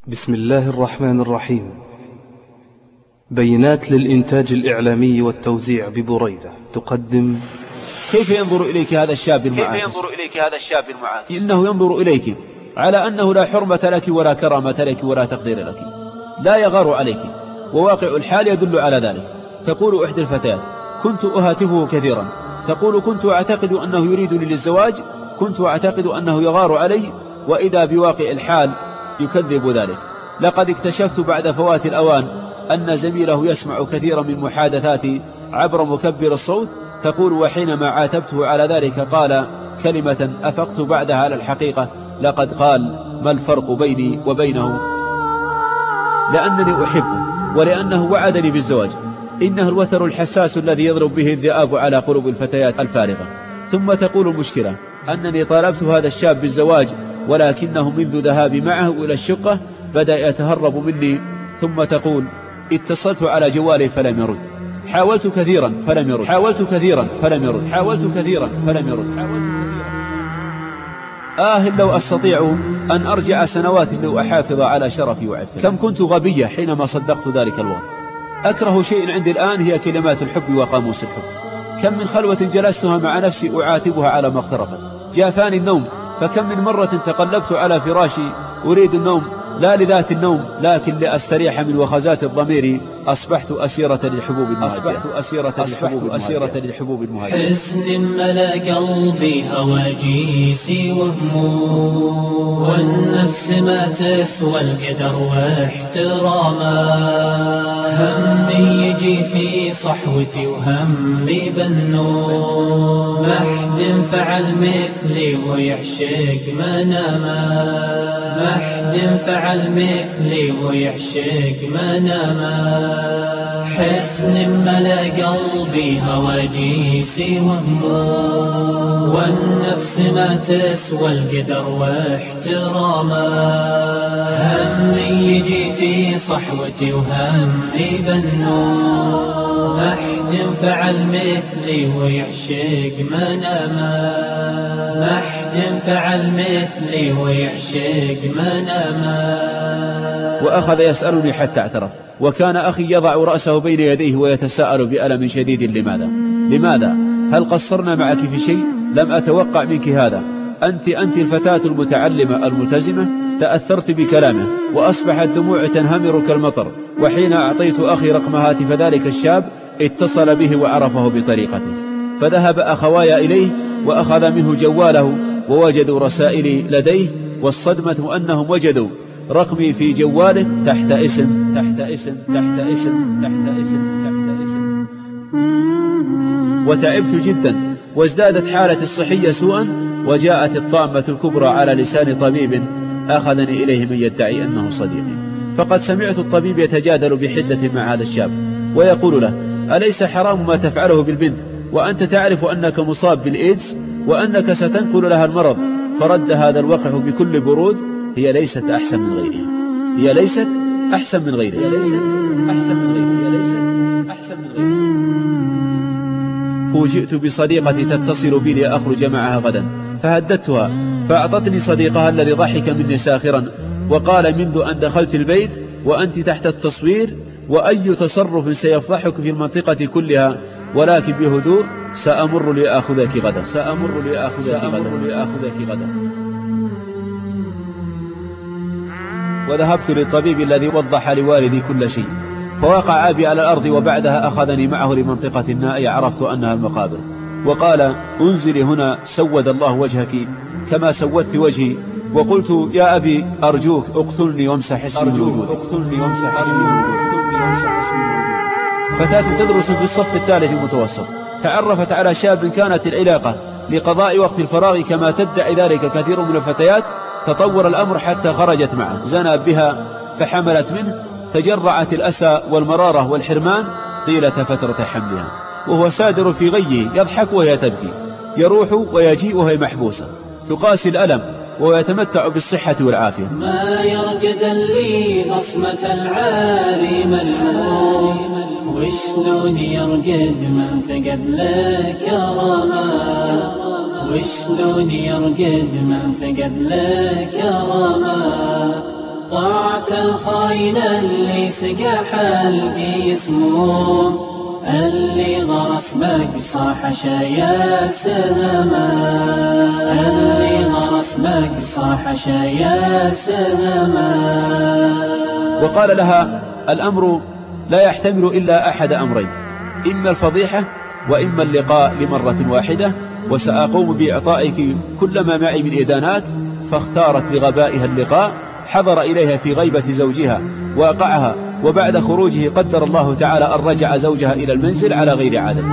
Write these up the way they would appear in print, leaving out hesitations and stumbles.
بسم الله الرحمن الرحيم. بينات للإنتاج الإعلامي والتوزيع ببريدة تقدم: كيف ينظر إليك هذا الشاب المعاكس؟ إنه ينظر إليك على أنه لا حرمة لك ولا كرامة لك ولا تقدير لك، لا يغار عليك، وواقع الحال يدل على ذلك. تقول إحدى الفتيات: كنت أهاتفه كثيرا، تقول: كنت أعتقد أنه يريدني للزواج، كنت أعتقد أنه يغار علي، وإذا بواقع الحال يكذب ذلك. لقد اكتشفت بعد فوات الأوان أن زميله يسمع كثيرا من محادثاتي عبر مكبر الصوت. تقول: وحينما عاتبته على ذلك قال كلمة أفقت بعدها على الحقيقة، لقد قال: ما الفرق بيني وبينه؟ لأنني أحبه ولأنه وعدني بالزواج. إنه الوتر الحساس الذي يضرب به الذئاب على قلوب الفتيات الفارغة. ثم تقول: المشكلة أنني طالبت هذا الشاب بالزواج، ولكنه منذ ذهابي معه إلى الشقة بدأ يتهرب مني. ثم تقول: اتصلت على جوالي فلم يرد، حاولت كثيرا فلم يرد، حاولت كثيرا فلم يرد، حاولت كثيرا فلم يرد، حاولت كثيرا. لو أستطيع أن أرجع سنوات لو أحافظ على شرفي وعفتي. كم كنت غبية حينما صدقت ذلك الوضع. أكره شيء عندي الآن هي كلمات الحب وقاموس الحب. كم من خلوة جلستها مع نفسي أعاتبها على ما اقترفت. جافاني النوم، فكم من مرة تقلبت على فراشي أريد النوم، لا لذات النوم لكن لأستريح من وخزات الضمير. أصبحت أسيرة للحبوب المهاجرة، أصبحت أسيرة للحبوب المهاجرة. حزن ملا قلبي هواجيسي وهموم، والنفس ما تسوى القدر واحتراما. همي يجي في صحوتي وهمي بالنوم، ما حد فعل مثلي ويعشق مناما، ما حد فعل مثلي ويعشق مناما. حزن ملا قلبي هواجيسي وهموم، والنفس ما تسوى القدر واحتراما. همي يجي في صحوتي وهمي بالنوم، ما حد فعل مثلي ويعشق مناما، ما حد فعل مثلي ويعشق مناما. وأخذ يسألني حتى اعترف، وكان أخي يضع رأسه بين يديه ويتساءل بألم شديد: لماذا؟ هل قصرنا معك في شيء؟ لم أتوقع منك هذا. أنت الفتاة المتعلمة الملتزمة. تأثرت بكلامه وأصبحت دموع تنهمر كالمطر. وحين أعطيت أخي رقم هاتف ذلك الشاب اتصل به وعرفه بطريقته، فذهب أخوايا إليه وأخذ منه جواله ووجدوا رسائلي لديه، والصدمة أنهم وجدوا رقمي في جواله تحت اسم. وتعبت جدا وازدادت حالتي الصحية سوءا، وجاءت الطامة الكبرى على لسان طبيب أخذني إليه من يدعي أنه صديقي. فقد سمعت الطبيب يتجادل بحدة مع هذا الشاب ويقول له: أليس حرام ما تفعله بالبنت وأنت تعرف أنك مصاب بالإيدز وأنك ستنقل لها المرض؟ فرد هذا الوقح بكل برود: هي ليست أحسن من غيرها، هي ليست أحسن من غيرها، هي ليست أحسن من غيرها، هي ليست أحسن من غيرها. فوجئت بصديقتي تتصل بي لأخرج معها غدا، فهددتها، فأعطتني صديقها الذي ضحك مني ساخرا وقال: منذ أن دخلت البيت وأنت تحت التصوير، وأي تصرف سيفضحك في المنطقة كلها، ولكن بهدوء سأمر لأخذك غدا، سأمر لأخذك غدا. وذهبت للطبيب الذي وضح لوالدي كل شيء، فوقع أبي على الأرض، وبعدها أخذني معه لمنطقة نائية عرفت أنها المقابر، وقال: انزلي هنا سود الله وجهك كما سودت وجهي. وقلت: يا أبي أرجوك اقتلني وامسح اسمي من وجودك، اقتلني وامسح اسمي من وجودك. فتاة تدرس في الصف الثالث المتوسط تعرفت على شاب كانت العلاقة لقضاء وقت الفراغ كما تدعي ذلك كثير من الفتيات. تطور الأمر حتى خرجت معه، زنى بها فحملت منه، تجرعت الأسى والمرارة والحرمان طيلة فترة حملها، وهو سادر في غيه يضحك وهي تبكي، يروح ويجيء وهي محبوسة، تقاسي الألم وهو يتمتع بالصحة والعافية. ما يرقد اللي بصمة العاري ملعون، وشلون يرقد من فقد لك كرامة، وشلون يرقد من فقد لك كرامة. طاعة الخاين اللي سقى حلقي يسموم، اللي غرس مقصى حشايا سهما، اللي غرس مقصى حشايا سهما. وقال لها: الأمر لا يحتمل إلا أحد أمرين، إما الفضيحة وإما اللقاء لمرة واحدة، وسأقوم بإعطائك كل ما معي من إدانات. فاختارت لغبائها اللقاء، حضر إليها في غيبة زوجها واقعها، وبعد خروجه قدر الله تعالى أن رجع زوجها إلى المنزل على غير عادته.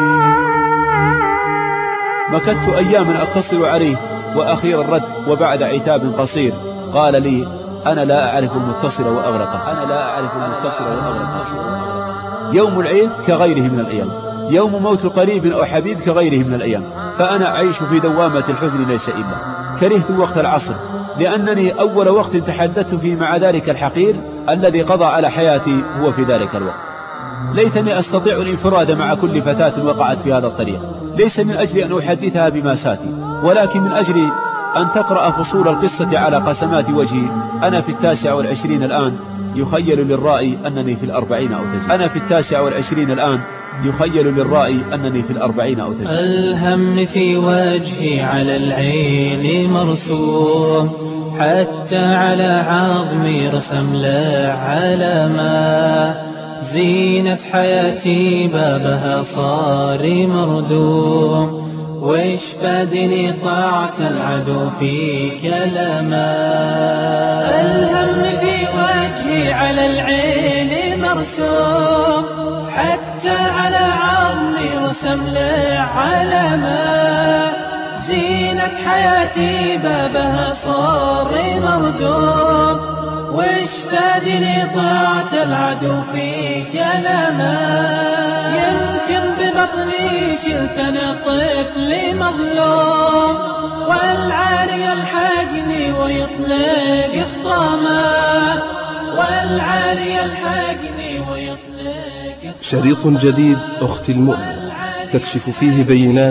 مكثت أياما أتصل عليه وأخيرا رد، وبعد عتاب قصير قال لي: أنا لا أعرف المتصل وأغلقه، أنا لا أعرف المتصل وأغلقه. يوم العيد كغيره من الأيام، يوم موت قريب أو حبيب كغيره من الأيام، فأنا أعيش في دوامة الحزن ليس إلا. كرهت وقت العصر لأنني أول وقت تحدثت فيه مع ذلك الحقير الذي قضى على حياتي هو في ذلك الوقت. ليتني أستطيع الانفراد مع كل فتاة وقعت في هذا الطريق، ليس من أجل أن أحدثها بماساتي، ولكن من أجل أن تقرأ فصول القصة على قسمات وجهي. أنا في 29 الآن، يخيل للرائي أنني في 40 أو 90. أنا في 29 الآن، يخيل للرائي أنني في 40 أو 90. الهم في وجهي على العين مرسوم، حتى على عظمي رسم له علامة، زينة حياتي بابها صار مردوم، وش فادني طاعة العدو في كلامه. الهم في وجهي على العين مرسوم، حتى على عظمي رسم له علامة، زينة حياتي بابها صار مردوم، وش فادني طاعة العدو في كلامه. يمكن ببطني شلت انا طفل مظلوم، والعاري يلحقني ويطلق خطامه، والعاري يلحقني ويطلق. شريط جديد أختي المؤمن تكشف فيه بينات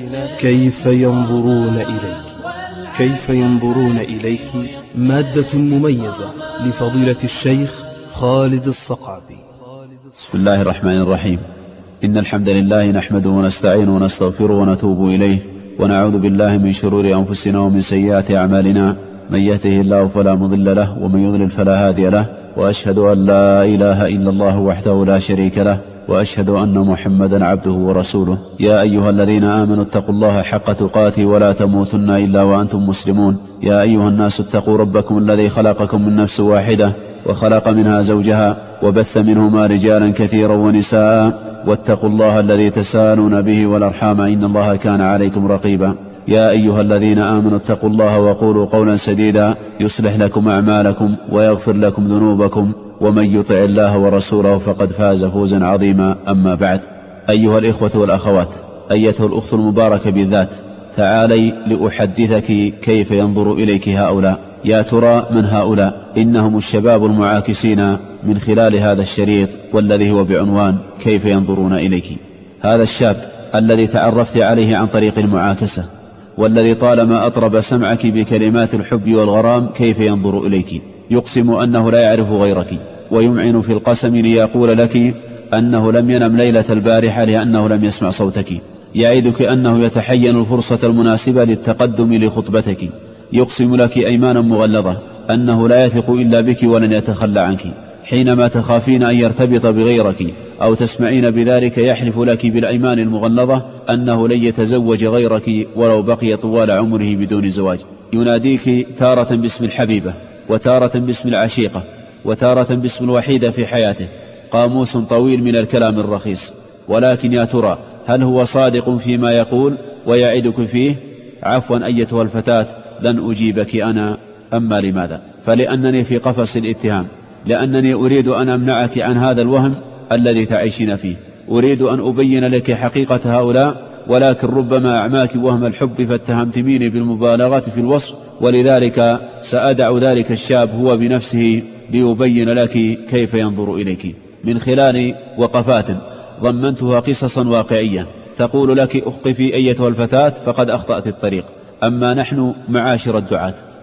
كيف ينظرون إليك، كيف ينظرون إليك، مادة مميزة لفضيلة الشيخ خالد الصقافي. بسم الله الرحمن الرحيم. إن الحمد لله نحمده ونستعينه ونستغفره ونتوب إليه، ونعوذ بالله من شرور أنفسنا ومن سيئات أعمالنا، من يهده الله فلا مضل له ومن يضلل فلا هادي له، وأشهد أن لا إله إلا الله وحده لا شريك له، وأشهد أن محمدا عبده ورسوله. يا أيها الذين آمنوا اتقوا الله حق تقاته ولا تموتن إلا وأنتم مسلمون. يا أيها الناس اتقوا ربكم الذي خلقكم من نفس واحدة وخلق منها زوجها وبث منهما رجالا كثيرا ونساء، واتقوا الله الذي تساءلون به والأرحام إن الله كان عليكم رقيبا. يا أيها الذين آمنوا اتقوا الله وقولوا قولا سديدا يصلح لكم أعمالكم ويغفر لكم ذنوبكم، ومن يطع الله ورسوله فقد فاز فوزا عظيما. أما بعد، أيها الإخوة والأخوات، أيتها الأخت المباركة بالذات، تعالي لأحدثك كيف ينظر إليك هؤلاء. يا ترى من هؤلاء؟ إنهم الشباب المعاكسين من خلال هذا الشريط، والذي هو بعنوان كيف ينظرون إليك. هذا الشاب الذي تعرفت عليه عن طريق المعاكسة، والذي طالما أطرب سمعك بكلمات الحب والغرام، كيف ينظر إليك؟ يقسم أنه لا يعرف غيرك، ويمعن في القسم ليقول لك أنه لم ينم ليلة البارحة لأنه لم يسمع صوتك. يعدك أنه يتحين الفرصة المناسبة للتقدم لخطبتك. يقسم لك أيمانا مغلظة أنه لا يثق إلا بك ولن يتخلى عنك. حينما تخافين أن يرتبط بغيرك أو تسمعين بذلك، يحلف لك بالأيمان المغلظة أنه لن يتزوج غيرك ولو بقي طوال عمره بدون زواج. يناديك تارة باسم الحبيبة، وتارة باسم العشيقة، وتارة باسم الوحيدة في حياته. قاموس طويل من الكلام الرخيص. ولكن يا ترى هل هو صادق فيما يقول ويعدك فيه؟ عفوا أيتها الفتاة، لن أجيبك أنا. أما لماذا؟ فلأنني في قفص الاتهام، لأنني أريد أن أمنعك عن هذا الوهم الذي تعيشين فيه. أريد أن أبين لك حقيقة هؤلاء، ولكن ربما أعماك وهم الحب فاتهمتميني بالمبالغة في الوصف، ولذلك سأدع ذلك الشاب هو بنفسه ليبين لك كيف ينظر إليك من خلال وقفات ضمنتها قصصا واقعية تقول لك: أخقفي أيتها الفتاة، فقد أخطأت الطريق. أما نحن معاشر الدعاة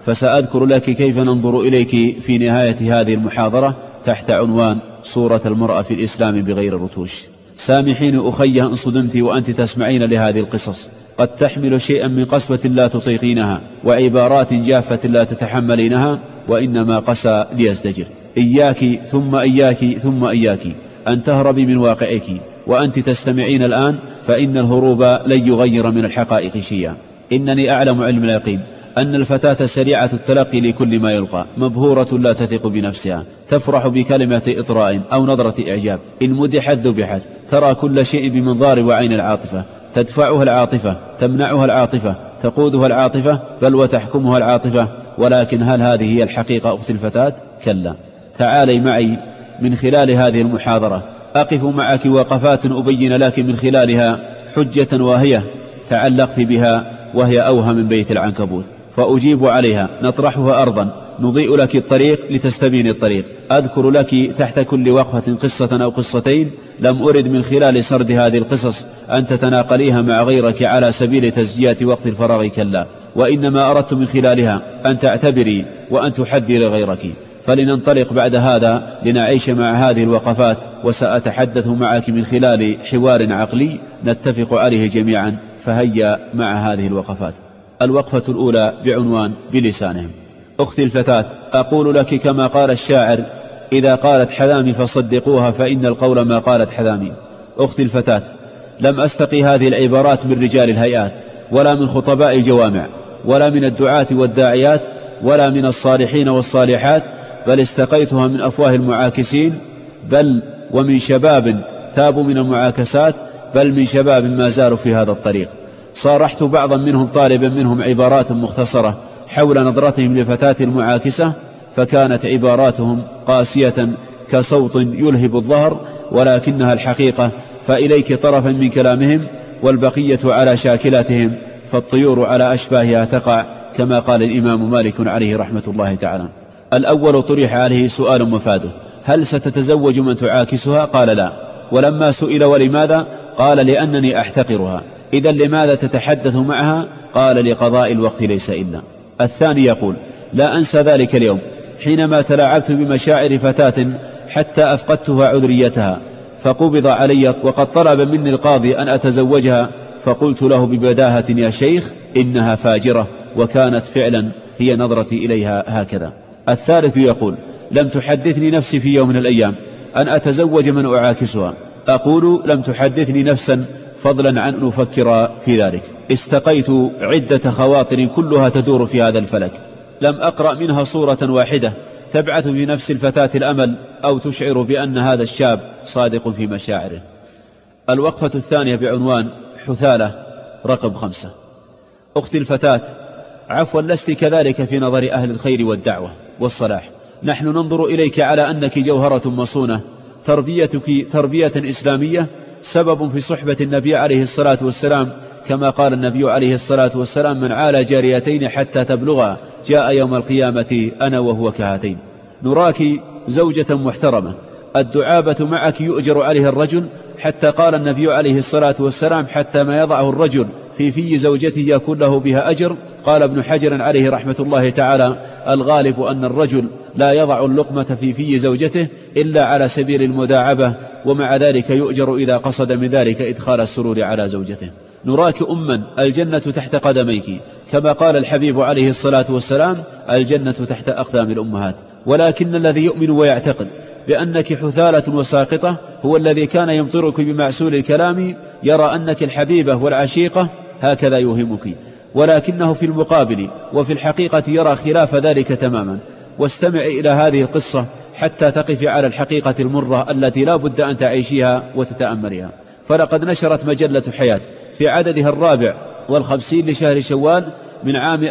فسأذكر لك كيف ننظر إليك في نهاية هذه المحاضرة تحت عنوان صورة المرأة في الإسلام بغير رتوش. سامحيني أخي إن صدمت وأنت تسمعين لهذه القصص، قد تحمل شيئا من قسوة لا تطيقينها وعبارات جافة لا تتحملينها، وإنما قسى ليزدجر. إياك ثم إياك ثم إياك أن تهربي من واقعك وأنت تستمعين الآن، فإن الهروب لن يغير من الحقائق شيئا. إنني أعلم علم اليقين أن الفتاة سريعة التلقي لكل ما يلقى، مبهورة لا تثق بنفسها، تفرح بكلمة إطراء أو نظرة إعجاب، إن مدحت ذبحت، ترى كل شيء بمنظار وعين العاطفة، تدفعها العاطفة، تمنعها العاطفة، تقودها العاطفة، بل وتحكمها العاطفة. ولكن هل هذه هي الحقيقة أختي الفتاة؟ كلا. تعالي معي من خلال هذه المحاضرة أقف معك وقفات أبين لك من خلالها حجة واهية تعلقت بها، وهي أوهى من بيت العنكبوت، فأجيب عليها، نطرحها أرضا، نضيء لك الطريق لتستبين الطريق. أذكر لك تحت كل وقفة قصة أو قصتين، لم أرد من خلال سرد هذه القصص أن تتناقليها مع غيرك على سبيل تزكية وقت الفراغ، كلا، وإنما أردت من خلالها أن تعتبري وأن تحذري غيرك. فلننطلق بعد هذا لنعيش مع هذه الوقفات، وسأتحدث معك من خلال حوار عقلي نتفق عليه جميعا، فهيا مع هذه الوقفات. الوقفة الأولى بعنوان بلسانهم. أختي الفتاة، أقول لك كما قال الشاعر: إذا قالت حذامي فصدقوها فإن القول ما قالت حذامي. أختي الفتاة، لم أستقي هذه العبارات من رجال الهيئات، ولا من خطباء الجوامع، ولا من الدعاة والداعيات، ولا من الصالحين والصالحات، بل استقيتها من أفواه المعاكسين، بل ومن شباب تابوا من المعاكسات، بل من شباب ما زالوا في هذا الطريق. صارحت بعضا منهم طالبا منهم عبارات مختصرة حول نظرتهم للفتاة المعاكسة، فكانت عباراتهم قاسية كصوت يلهب الظهر، ولكنها الحقيقة. فإليك طرفا من كلامهم، والبقية على شاكلاتهم، فالطيور على أشباهها تقع، كما قال الإمام مالك عليه رحمة الله تعالى. الأول طرح عليه سؤال مفاده: هل ستتزوج من تعاكسها؟ قال لا. ولما سئل ولماذا؟ قال لأنني أحتقرها. إذن لماذا تتحدث معها؟ قال لقضاء الوقت ليس إلا. الثاني يقول: لا أنسى ذلك اليوم حينما تلاعبت بمشاعر فتاة حتى أفقدتها عذريتها، فقبض علي وقد طلب مني القاضي أن أتزوجها، فقلت له ببداهة: يا شيخ إنها فاجرة، وكانت فعلا هي نظرتي إليها هكذا. الثالث يقول: لم تحدثني نفسي في يوم من الأيام أن أتزوج من أعاكسها. أقول: لم تحدثني نفسا، فضلا عن أن أفكر في ذلك. استقيت عدة خواطر كلها تدور في هذا الفلك، لم أقرأ منها صورة واحدة تبعث في نفس الفتاة الأمل أو تشعر بأن هذا الشاب صادق في مشاعره. الوقفة الثانية بعنوان حثالة، رقم 5. أختي الفتاة، عفوا لست كذلك في نظر أهل الخير والدعوة والصلاح. نحن ننظر إليك على أنك جوهرة مصونة، تربيتك تربية إسلامية، سبب في صحبة النبي عليه الصلاة والسلام، كما قال النبي عليه الصلاة والسلام: من عال جاريتين حتى تبلغا جاء يوم القيامة أنا وهو كهاتين. نراك زوجة محترمة، الدعابة معك يؤجر عليه الرجل، حتى قال النبي عليه الصلاة والسلام: حتى ما يضعه الرجل في زوجته يكون له بها أجر. قال ابن حجر عليه رحمة الله تعالى: الغالب أن الرجل لا يضع اللقمة في زوجته إلا على سبيل المداعبة، ومع ذلك يؤجر إذا قصد من ذلك إدخال السرور على زوجته. نراك أما، الجنة تحت قدميك، كما قال الحبيب عليه الصلاة والسلام: الجنة تحت أقدام الأمهات. ولكن الذي يؤمن ويعتقد بأنك حثالة وساقطة هو الذي كان يمطرك بمعسول الكلام، يرى أنك الحبيبة والعشيقة، هكذا يوهمك، ولكنه في المقابل وفي الحقيقة يرى خلاف ذلك تماما. واستمع إلى هذه القصة حتى تقف على الحقيقة المرة التي لا بد أن تعيشها وتتأملها. فلقد نشرت مجلة حياة في عددها 54 لشهر شوال من عام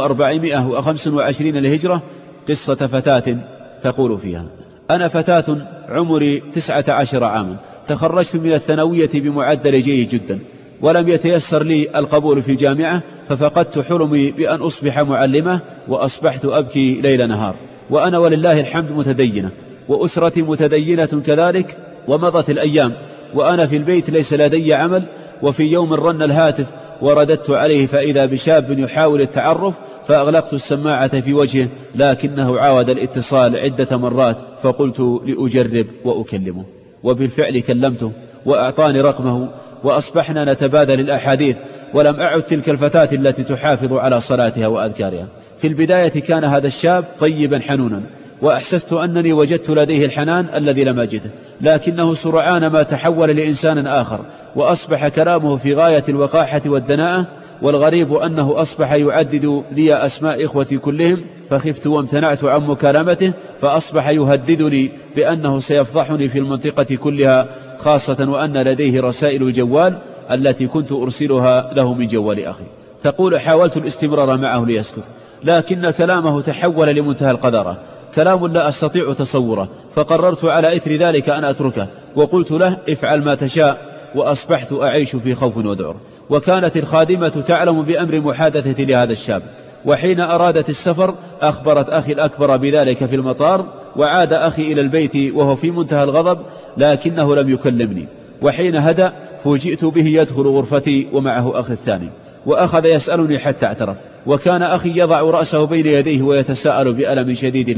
1425 للهجرة قصة فتاة تقول فيها: أنا فتاة عمري 19 عاما، تخرجت من الثانوية بمعدل جيد جدا، ولم يتيسر لي القبول في الجامعة، ففقدت حلمي بأن أصبح معلمة، وأصبحت أبكي ليل نهار. وأنا ولله الحمد متدينة، وأسرتي متدينة كذلك. ومضت الأيام وأنا في البيت ليس لدي عمل، وفي يوم رن الهاتف ورددت عليه فإذا بشاب يحاول التعرف، فأغلقت السماعة في وجهه، لكنه عاود الاتصال عدة مرات، فقلت لأجرب وأكلمه، وبالفعل كلمته وأعطاني رقمه، وأصبحنا نتبادل الأحاديث، ولم أعد تلك الفتاة التي تحافظ على صلاتها وأذكارها. في البداية كان هذا الشاب طيبا حنونا، وأحسست أنني وجدت لديه الحنان الذي لم أجده، لكنه سرعان ما تحول لإنسان آخر، وأصبح كلامه في غاية الوقاحة والدناءة، والغريب أنه أصبح يعدد لي أسماء إخوتي كلهم، فخفت وامتنعت عن مكالمته، فأصبح يهددني بأنه سيفضحني في المنطقة كلها، خاصة وأن لديه رسائل الجوال التي كنت أرسلها له من جوال أخي. تقول: حاولت الاستمرار معه ليسكت، لكن كلامه تحول لمنتهى القذارة، كلام لا أستطيع تصوره، فقررت على إثر ذلك أن أتركه، وقلت له: افعل ما تشاء، وأصبحت أعيش في خوف وذعر. وكانت الخادمة تعلم بأمر محادثتي لهذا الشاب، وحين أرادت السفر أخبرت أخي الأكبر بذلك في المطار، وعاد أخي إلى البيت وهو في منتهى الغضب، لكنه لم يكلمني. وحين هدأ فوجئت به يدخل غرفتي ومعه أخي الثاني، وأخذ يسألني حتى اعترف، وكان أخي يضع رأسه بين يديه ويتساءل بألم شديد: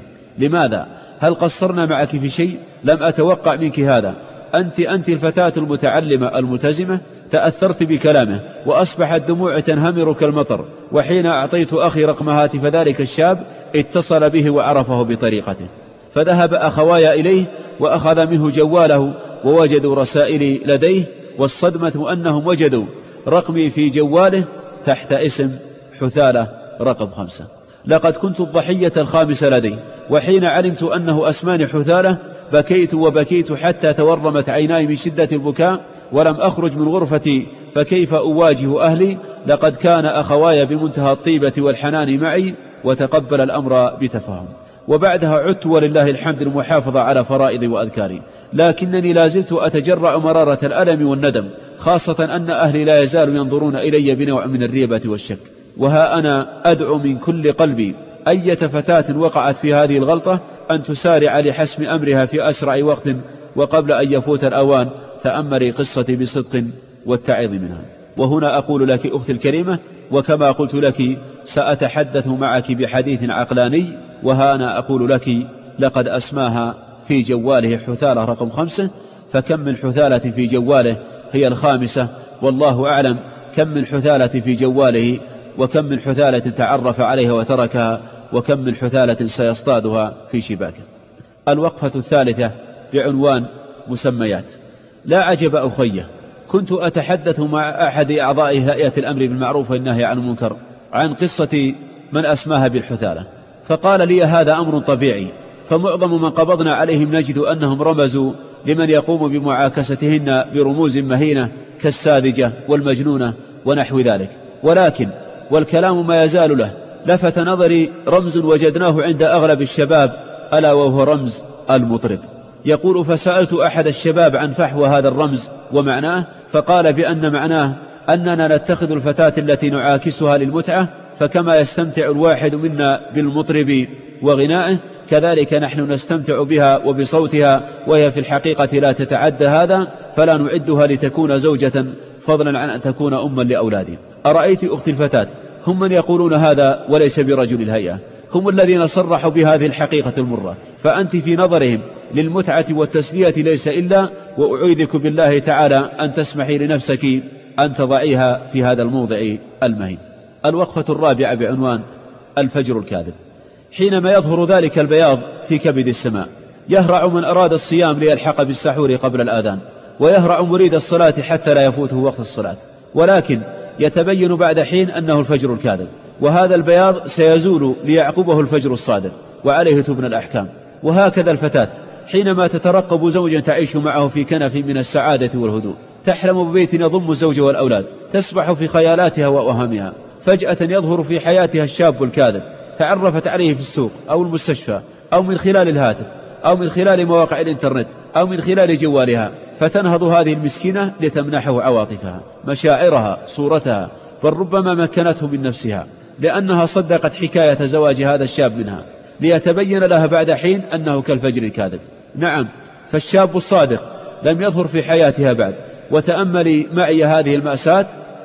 لماذا؟ هل قصرنا معك في شيء؟ لم أتوقع منك هذا، أنت الفتاة المتعلمة الملتزمة. تأثرت بكلامه، وأصبحت دموع تنهمر كالمطر. وحين أعطيت أخي رقم هاتف ذلك الشاب اتصل به وعرفه بطريقته، فذهب أخوايا إليه وأخذ منه جواله، ووجدوا رسائلي لديه، والصدمة أنهم وجدوا رقمي في جواله تحت اسم حثالة رقم 5. لقد كنت الضحية الخامسة لدي، وحين علمت أنه أسماني حثالة بكيت وبكيت حتى تورمت عيناي من شدة البكاء، ولم أخرج من غرفتي، فكيف أواجه أهلي؟ لقد كان أخواي بمنتهى الطيبة والحنان معي، وتقبل الأمر بتفاهم. وبعدها عدت ولله الحمد المحافظة على فرائضي وأذكاري، لكنني لازلت أتجرع مرارة الألم والندم، خاصة أن أهلي لا يزالوا ينظرون إلي بنوع من الريبة والشك. وها أنا أدعو من كل قلبي أية فتاة وقعت في هذه الغلطة أن تسارع لحسم أمرها في أسرع وقت، وقبل أن يفوت الأوان تأمري قصتي بصدق واتعظي منها. وهنا أقول لك أختي الكريمة، وكما قلت لك سأتحدث معك بحديث عقلاني، وها أنا أقول لك: لقد أسماها في جواله حثالة رقم 5، فكم من حثالة في جواله هي الخامسة، والله أعلم كم من حثالة في جواله، وكم من حثالة تعرف عليها وتركها، وكم من حثالة سيصطادها في شباكه. الوقفة الثالثة بعنوان مسميات. لا عجب أخيه، كنت أتحدث مع أحد أعضاء هيئة الأمر بالمعروف والنهي عن المنكر عن قصة من أسماها بالحثالة، فقال لي: هذا أمر طبيعي، فمعظم من قبضنا عليهم نجد أنهم رمزوا لمن يقوم بمعاكستهن برموز مهينة كالساذجة والمجنونة ونحو ذلك، ولكن والكلام ما يزال له، لفت نظري رمز وجدناه عند أغلب الشباب، ألا وهو رمز المطرب. يقول: فسألت أحد الشباب عن فحوى هذا الرمز ومعناه، فقال بأن معناه أننا نتخذ الفتاة التي نعاكسها للمتعة، فكما يستمتع الواحد منا بالمطرب وغنائه، كذلك نحن نستمتع بها وبصوتها، وهي في الحقيقة لا تتعدى هذا، فلا نعدها لتكون زوجة، فضلا عن أن تكون أما لأولادي. أرأيت أختي الفتاة، هم من يقولون هذا وليس برجل الهيئة، هم الذين صرحوا بهذه الحقيقة المرة، فأنت في نظرهم للمتعة والتسلية ليس إلا، وأعيذك بالله تعالى أن تسمحي لنفسك أن تضعيها في هذا الموضع المهين. الوقفة الرابعة بعنوان الفجر الكاذب. حينما يظهر ذلك البياض في كبد السماء، يهرع من أراد الصيام ليلحق بالسحور قبل الآذان، ويهرع مريد الصلاة حتى لا يفوته وقت الصلاة، ولكن يتبين بعد حين أنه الفجر الكاذب، وهذا البياض سيزول ليعقبه الفجر الصادق، وعليه تبنى الأحكام. وهكذا الفتاة حينما تترقب زوجا تعيش معه في كنف من السعادة والهدوء، تحلم ببيت يضم الزوج والأولاد، تسبح في خيالاتها وأوهامها، فجأة يظهر في حياتها الشاب الكاذب، تعرفت عليه في السوق أو المستشفى أو من خلال الهاتف أو من خلال مواقع الإنترنت أو من خلال جوالها، فتنهض هذه المسكينة لتمنحه عواطفها، مشاعرها، صورتها، بل ربما مكنته من نفسها، لأنها صدقت حكاية زواج هذا الشاب منها، ليتبين لها بعد حين أنه كالفجر الكاذب. نعم، فالشاب الصادق لم يظهر في حياتها بعد. وتأملي معي هذه المأساة،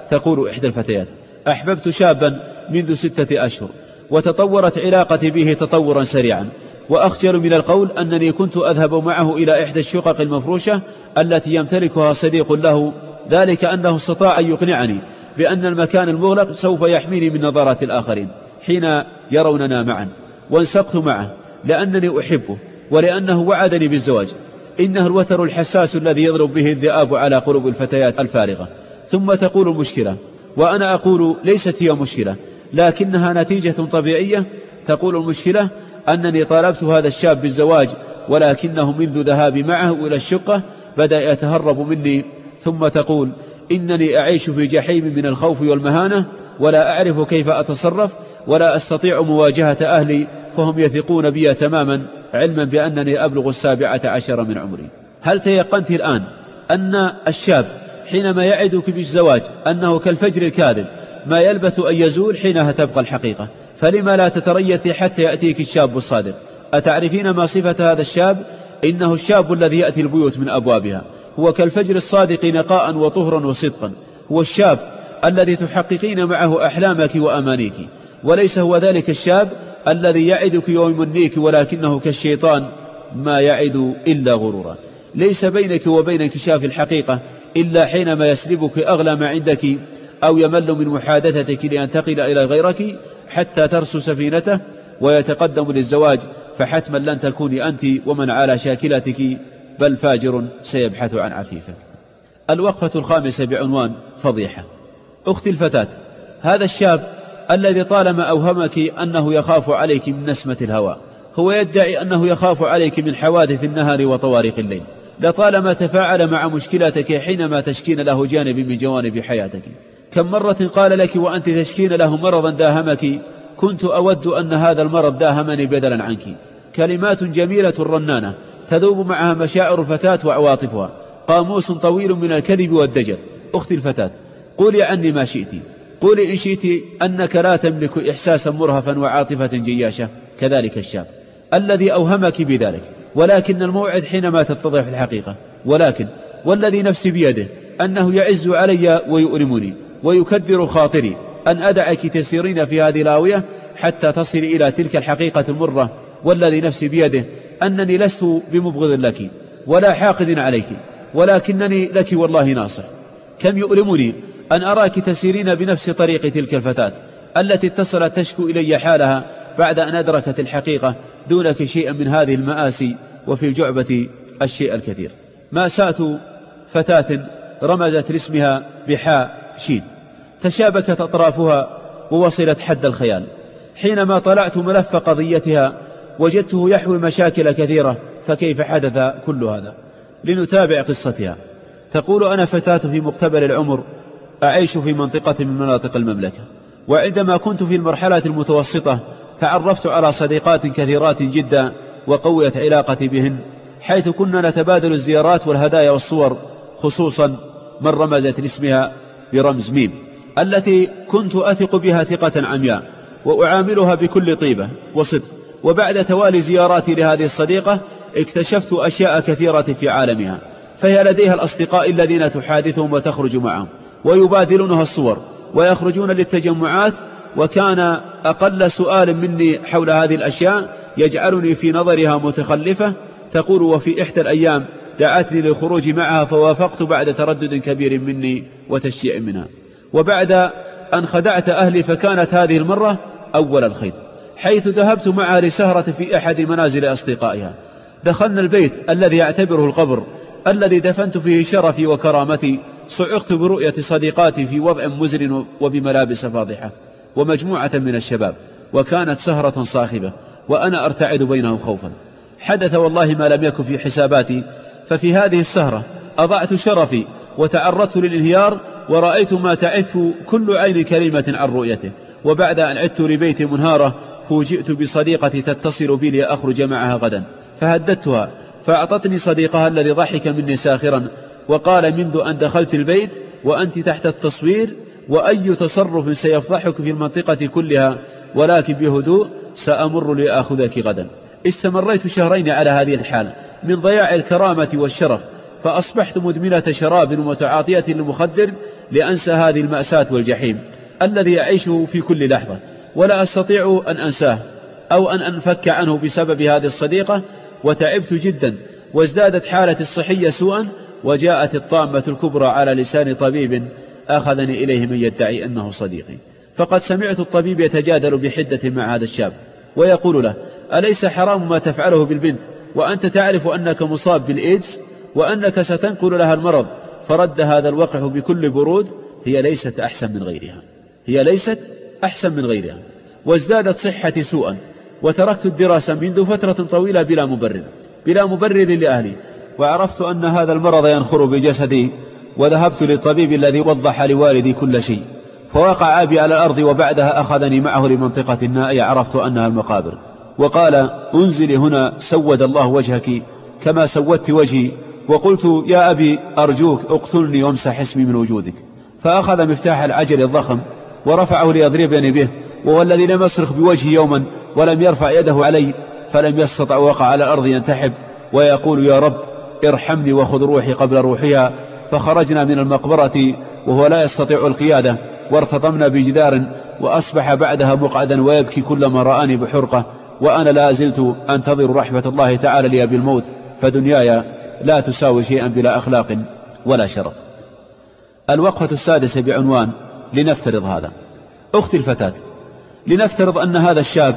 تقول إحدى الفتيات: أحببت شابا منذ 6 أشهر، وتطورت علاقتي به تطورا سريعا، وأخجل من القول أنني كنت أذهب معه إلى إحدى الشقق المفروشة التي يمتلكها صديق له، ذلك أنه استطاع أن يقنعني بأن المكان المغلق سوف يحميني من نظرات الآخرين حين يروننا معا، وانسقت معه لأنني أحبه ولأنه وعدني بالزواج. إنه الوتر الحساس الذي يضرب به الذئاب على قلوب الفتيات الفارغة. ثم تقول المشكلة، وأنا أقول ليست هي مشكلة لكنها نتيجة طبيعية. تقول المشكلة أنني طالبت هذا الشاب بالزواج، ولكنه منذ ذهابي معه إلى الشقة بدأ يتهرب مني. ثم تقول: إنني أعيش في جحيم من الخوف والمهانة، ولا أعرف كيف أتصرف، ولا أستطيع مواجهة أهلي، فهم يثقون بي تماما، علما بأنني أبلغ 17 من عمري. هل تيقنت الآن أن الشاب حينما يعدك بالزواج أنه كالفجر الكاذب، ما يلبث أن يزول حينها تبقى الحقيقة؟ فلما لا تتريثي حتى يأتيك الشاب الصادق؟ أتعرفين ما صفة هذا الشاب؟ إنه الشاب الذي يأتي البيوت من أبوابها، هو كالفجر الصادق نقاء وطهرا وصدقا، هو الشاب الذي تحققين معه أحلامك وأمانيك، وليس هو ذلك الشاب الذي يعدك ويمنيك ولكنه كالشيطان ما يعد إلا غرورا. ليس بينك وبين انكشاف الحقيقة إلا حينما يسلبك أغلى ما عندك، أو يمل من محادثتك لينتقل إلى غيرك حتى ترسو سفينته ويتقدم للزواج، فحتما لن تكوني أنت ومن على شاكلتك، بل فاجر سيبحث عن عفيفه. الوقفة الخامسة بعنوان فضيحة. أختي الفتاة، هذا الشاب الذي طالما أوهمك أنه يخاف عليك من نسمة الهواء، هو يدعي أنه يخاف عليك من حوادث النهار وطوارق الليل، لطالما تفاعل مع مشكلتك حينما تشكين له جانب من جوانب حياتك. كم مرة قال لك وأنت تشكين له مرضا داهمك: كنت أود أن هذا المرض داهمني بدلا عنك. كلمات جميلة رنانة تذوب معها مشاعر الفتاة وعواطفها، قاموس طويل من الكذب والدجل. أختي الفتاة، قولي عني ما شئت، قولي إن شئت أنك لا تملك إحساسا مرهفا وعاطفة جياشة كذلك الشاب الذي أوهمك بذلك، ولكن الموعد حينما تتضح الحقيقة. ولكن والذي نفسي بيده أنه يعز علي ويؤلمني ويكدر خاطري أن أدعك تسيرين في هذه الهاوية حتى تصل إلى تلك الحقيقة المرة. والذي نفسي بيده أنني لست بمبغض لك ولا حاقد عليك، ولكنني لك والله ناصح. كم يؤلمني أن أراك تسيرين بنفس طريق تلك الفتاة التي اتصلت تشكو إلي حالها بعد أن أدركت الحقيقة دونك شيئا من هذه المآسي، وفي الجعبة الشيء الكثير. مأساة فتاة رمزت لاسمها بحاء شين، تشابكت أطرافها ووصلت حد الخيال. حينما طلعت ملف قضيتها وجدته يحوي مشاكل كثيرة، فكيف حدث كل هذا؟ لنتابع قصتها. تقول: أنا فتاة في مقتبل العمر، أعيش في منطقة من مناطق المملكة، وعندما كنت في المرحلة المتوسطة تعرفت على صديقات كثيرات جدا، وقويت علاقتي بهن، حيث كنا نتبادل الزيارات والهدايا والصور، خصوصا من رمزت لاسمها برمز ميم، التي كنت أثق بها ثقة عمياء وأعاملها بكل طيبة وصدق. وبعد توالي زياراتي لهذه الصديقة اكتشفت أشياء كثيرة في عالمها، فهي لديها الأصدقاء الذين تحادثهم وتخرج معهم ويبادلونها الصور ويخرجون للتجمعات، وكان أقل سؤال مني حول هذه الأشياء يجعلني في نظرها متخلفة. تقول: وفي إحدى الأيام دعتني للخروج معها فوافقت بعد تردد كبير مني وتشجيع منها، وبعد أن خدعت أهلي فكانت هذه المرة أول الخيط، حيث ذهبت معها لسهرة في أحد منازل أصدقائها. دخلنا البيت الذي أعتبره القبر الذي دفنت فيه شرفي وكرامتي. صعقت برؤية صديقاتي في وضع مزر وبملابس فاضحة ومجموعة من الشباب، وكانت سهرة صاخبة وأنا أرتعد بينهم خوفا. حدث والله ما لم يكن في حساباتي، ففي هذه السهرة أضعت شرفي وتعرضت للانهيار، ورأيت ما تعف كل عين كريمة عن رؤيته. وبعد أن عدت لبيتي منهارة فوجئت بصديقتي تتصل بي لأخرج معها غدا، فهددتها فأعطتني صديقها الذي ضحك مني ساخرا وقال: منذ أن دخلت البيت وأنت تحت التصوير، وأي تصرف سيفضحك في المنطقة كلها، ولكن بهدوء سأمر لأخذك غدا. استمريت شهرين على هذه الحال من ضياع الكرامة والشرف، فأصبحت مدمنة شراب ومتعاطية للمخدر لأنسى هذه المأساة والجحيم الذي أعيشه في كل لحظة، ولا أستطيع أن أنساه أو أن أنفك عنه بسبب هذه الصديقة. وتعبت جدا وازدادت حالتي الصحية سوءا، وجاءت الطامة الكبرى على لسان طبيب أخذني إليه من يدعي أنه صديقي. فقد سمعت الطبيب يتجادل بحدة مع هذا الشاب ويقول له: أليس حرام ما تفعله بالبنت وأنت تعرف أنك مصاب بالإيدز وأنك ستنقل لها المرض؟ فرد هذا الوقح بكل برود: هي ليست أحسن من غيرها، هي ليست أحسن من غيرها. وازدادت صحتي سوءا، وتركت الدراسة منذ فترة طويلة بلا مبرر لأهلي، وعرفت أن هذا المرض ينخر بجسدي، وذهبت للطبيب الذي وضح لوالدي كل شيء، فوقع أبي على الأرض، وبعدها أخذني معه لمنطقة نائية عرفت أنها المقابر، وقال: انزلي هنا سود الله وجهك كما سودت وجهي. وقلت: يا أبي أرجوك اقتلني وامسح اسمي من وجودك. فأخذ مفتاح العجل الضخم ورفعه ليضربني به، وهو الذي لم يصرخ بوجهي يوما ولم يرفع يده علي، فلم يستطع، وقع على الأرض ينتحب ويقول: يا رب ارحمني وخذ روحي قبل روحها. فخرجنا من المقبرة وهو لا يستطيع القيادة، وارتطمنا بجدار، وأصبح بعدها مقعدا ويبكي كلما رآني بحرقة، وأنا لا زلت أنتظر رحمة الله تعالى لي بالموت، فدنياي لا تساوي شيئا بلا أخلاق ولا شرف. الوقفة السادسة بعنوان: لنفترض هذا. أختي الفتاة، لنفترض أن هذا الشاب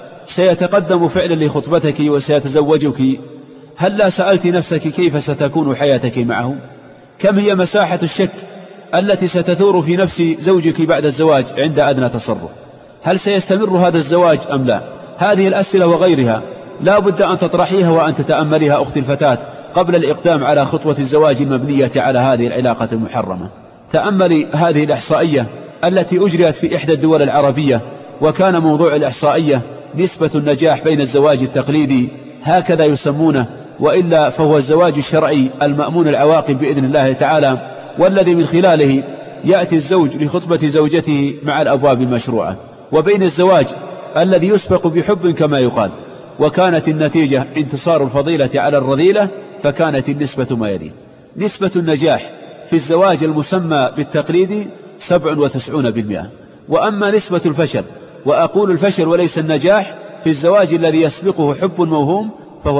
سيتقدم فعلا لخطبتك وسيتزوجك، هل لا سألت نفسك كيف ستكون حياتك معه؟ كم هي مساحة الشك التي ستثور في نفس زوجك بعد الزواج عند أدنى تصرف؟ هل سيستمر هذا الزواج أم لا؟ هذه الأسئلة وغيرها لا بد أن تطرحيها وأن تتأمليها أختي الفتاة قبل الإقدام على خطوة الزواج المبنية على هذه العلاقة المحرمة. تأملي هذه الإحصائية التي أجريت في إحدى الدول العربية، وكان موضوع الإحصائية نسبة النجاح بين الزواج التقليدي، هكذا يسمونه، وإلا فهو الزواج الشرعي المأمون العواقب بإذن الله تعالى، والذي من خلاله يأتي الزوج لخطبة زوجته مع الأبواب المشروعة، وبين الزواج الذي يسبق بحب كما يقال. وكانت النتيجة انتصار الفضيلة على الرذيلة، فكانت النسبة ما يلي: نسبة النجاح في الزواج المسمى بالتقليدي 97%، وأما نسبة الفشل، وأقول الفشل وليس النجاح، في الزواج الذي يسبقه حب موهوم فهو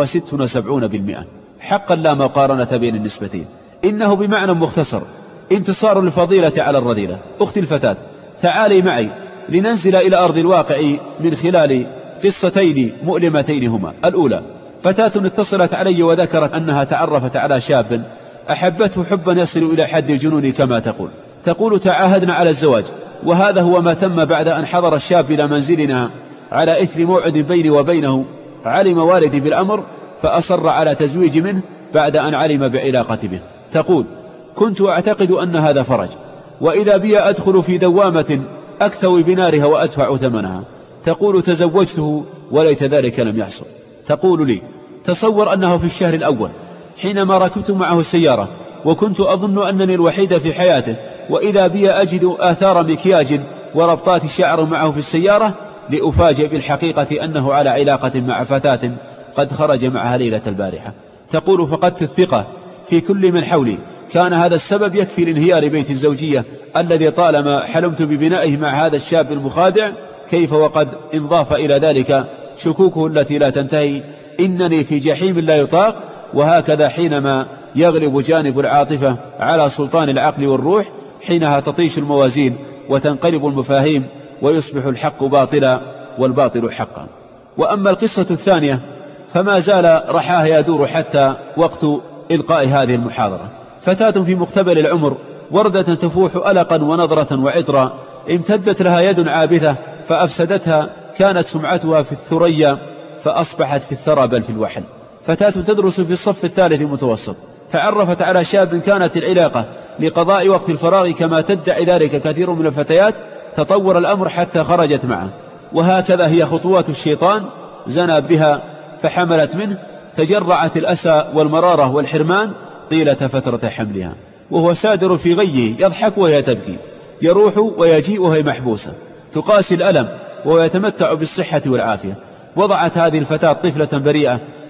76%. حقا لا مقارنة بين النسبتين، إنه بمعنى مختصر انتصار الفضيلة على الرذيلة. أختي الفتاة، تعالي معي لننزل إلى أرض الواقع من خلال قصتين مؤلمتين هما: الأولى، فتاة اتصلت علي وذكرت أنها تعرفت على شاب أحبته حبا يصل إلى حد الجنون كما تقول تعاهدنا على الزواج، وهذا هو ما تم بعد أن حضر الشاب إلى منزلنا على إثر موعد بيني وبينه. علم والدي بالأمر فأصر على تزويج منه بعد أن علم بعلاقتي به. تقول: كنت أعتقد أن هذا فرج، وإذا بي أدخل في دوامة أكتوي بنارها وأدفع ثمنها. تقول: تزوجته وليت ذلك لم يحصل. تقول لي: تصور أنه في الشهر الأول حينما ركبت معه السيارة وكنت أظن أنني الوحيد في حياته، وإذا بي أجد آثار مكياج وربطات شعر معه في السيارة، لأفاجئ بالحقيقة أنه على علاقة مع فتاة قد خرج معها ليلة البارحة. تقول: فقدت الثقة في كل من حولي، كان هذا السبب يكفي لانهيار بيت الزوجية الذي طالما حلمت ببنائه مع هذا الشاب المخادع، كيف وقد انضاف إلى ذلك شكوكه التي لا تنتهي. إنني في جحيم لا يطاق. وهكذا حينما يغلب جانب العاطفة على سلطان العقل والروح، حينها تطيش الموازين وتنقلب المفاهيم، ويصبح الحق باطلا والباطل حقا. وأما القصة الثانية فما زال رحاها يدور حتى وقت إلقاء هذه المحاضرة. فتاة في مقتبل العمر، وردة تفوح ألقا ونظرة وعطرا، امتدت لها يد عابثة فأفسدتها، كانت سمعتها في الثريا فأصبحت في الثرى بل في الوحل. فتاة تدرس في الصف الثالث المتوسط، تعرفت على شاب كانت العلاقة لقضاء وقت الفراغ كما تدعي ذلك كثير من الفتيات. تطور الأمر حتى خرجت معه، وهكذا هي خطوات الشيطان. زنى بها فحملت منه، تجرعت الأسى والمرارة والحرمان طيلة فترة حملها، وهو سادر في غيه، يضحك وهي تبكي، يروح ويجيء وهي محبوسة، تقاسي الألم وهو يتمتع بالصحة والعافية. وضعت هذه الفتاة طفلة بريئة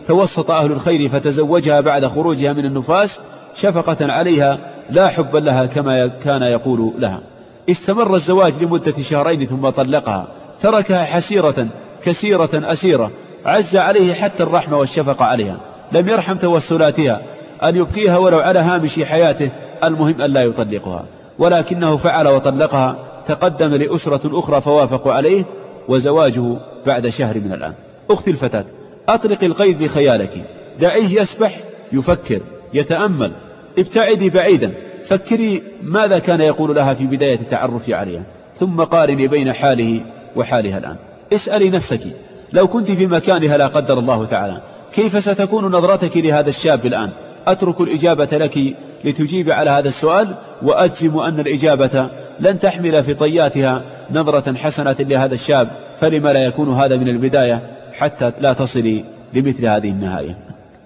توسط أهل الخير فتزوجها بعد خروجها من النفاس شفقة عليها لا حبا لها كما كان يقول لها. استمر الزواج لمدة 2 شهرين ثم طلقها، تركها حسيرة كثيرة أسيرة، عز عليه حتى الرحمة والشفقة عليها، لم يرحم توسلاتها أن يبقيها ولو على هامش حياته، المهم أن لا يطلقها، ولكنه فعل وطلقها. تقدم لأسرة أخرى فوافقوا عليه، وزواجه بعد شهر من الآن. أختي الفتاة، أطلق القيد بخيالك، دعيه يسبح، يفكر، يتأمل، ابتعدي بعيدا، فكري ماذا كان يقول لها في بداية التعرف عليها، ثم قارني بين حاله وحالها الآن. اسألي نفسك لو كنت في مكانها لا قدر الله تعالى، كيف ستكون نظرتك لهذا الشاب الآن؟ أترك الإجابة لك لتجيب على هذا السؤال، وأجزم أن الإجابة لن تحمل في طياتها نظرة حسنة لهذا الشاب، فلما لا يكون هذا من البداية حتى لا تصلي لمثل هذه النهاية.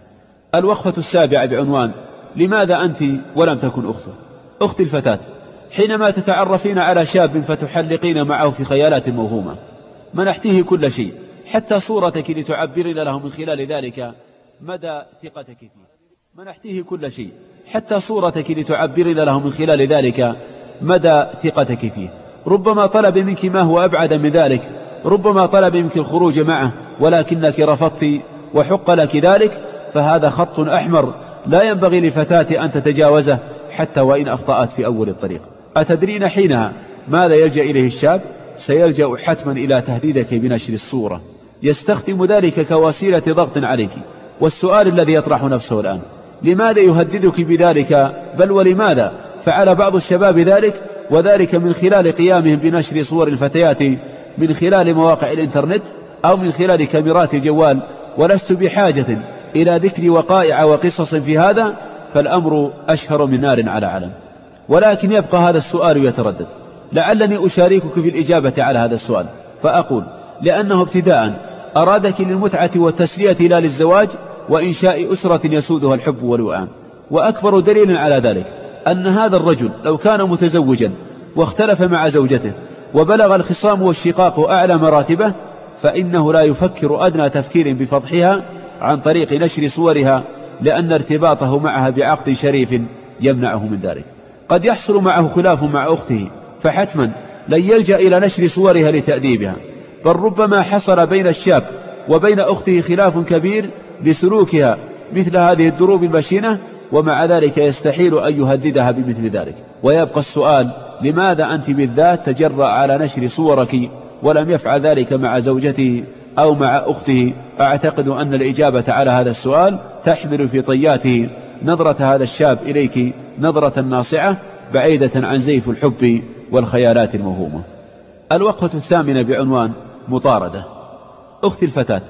الوقفة السابعة بعنوان لماذا أنت ولم تكن أخته؟ أختي الفتاة، حينما تتعرفين على شاب فتحلقين معه في خيالات موهومة، منحتيه كل شيء حتى صورتك لتعبرين له من خلال ذلك مدى ثقتك فيه، منحتيه كل شيء حتى صورتك لتعبرين له من خلال ذلك مدى ثقتك فيه. ربما طلب منك ما هو أبعد من ذلك، ربما طلب منك الخروج معه ولكنك رفضت وحق لك ذلك، فهذا خط أحمر لا ينبغي لفتاة أن تتجاوزه حتى وإن أخطأت في أول الطريق. أتدرين حينها ماذا يلجأ إليه الشاب؟ سيلجأ حتما إلى تهديدك بنشر الصورة، يستخدم ذلك كوسيلة ضغط عليك. والسؤال الذي يطرح نفسه الآن، لماذا يهددك بذلك؟ بل ولماذا فعل بعض الشباب ذلك؟ وذلك من خلال قيامهم بنشر صور الفتيات من خلال مواقع الإنترنت أو من خلال كاميرات الجوال. ولست بحاجة إلى ذكر وقائع وقصص في هذا، فالأمر أشهر من نار على علم. ولكن يبقى هذا السؤال يتردد، لعلني أشاركك في الإجابة على هذا السؤال، فأقول لأنه ابتداء أرادك للمتعة والتسلية لا للزواج وإنشاء أسرة يسودها الحب والوئام. وأكبر دليل على ذلك أن هذا الرجل لو كان متزوجا واختلف مع زوجته وبلغ الخصام والشقاق أعلى مراتبه، فإنه لا يفكر أدنى تفكير بفضحها عن طريق نشر صورها، لأن ارتباطه معها بعقد شريف يمنعه من ذلك. قد يحصل معه خلاف مع أخته، فحتما لن يلجأ إلى نشر صورها لتأديبها، بل ربما حصل بين الشاب وبين أخته خلاف كبير لسلوكها مثل هذه الدروب المشينة، ومع ذلك يستحيل أن يهددها بمثل ذلك. ويبقى السؤال، لماذا أنت بالذات تجرأ على نشر صورك ولم يفعل ذلك مع زوجته أو مع أخته؟ أعتقد أن الإجابة على هذا السؤال تحمل في طياته نظرة هذا الشاب إليك نظرة ناصعة بعيدة عن زيف الحب والخيالات الموهومة. الوقفة الثامنة بعنوان مطاردة. أختي الفتاة،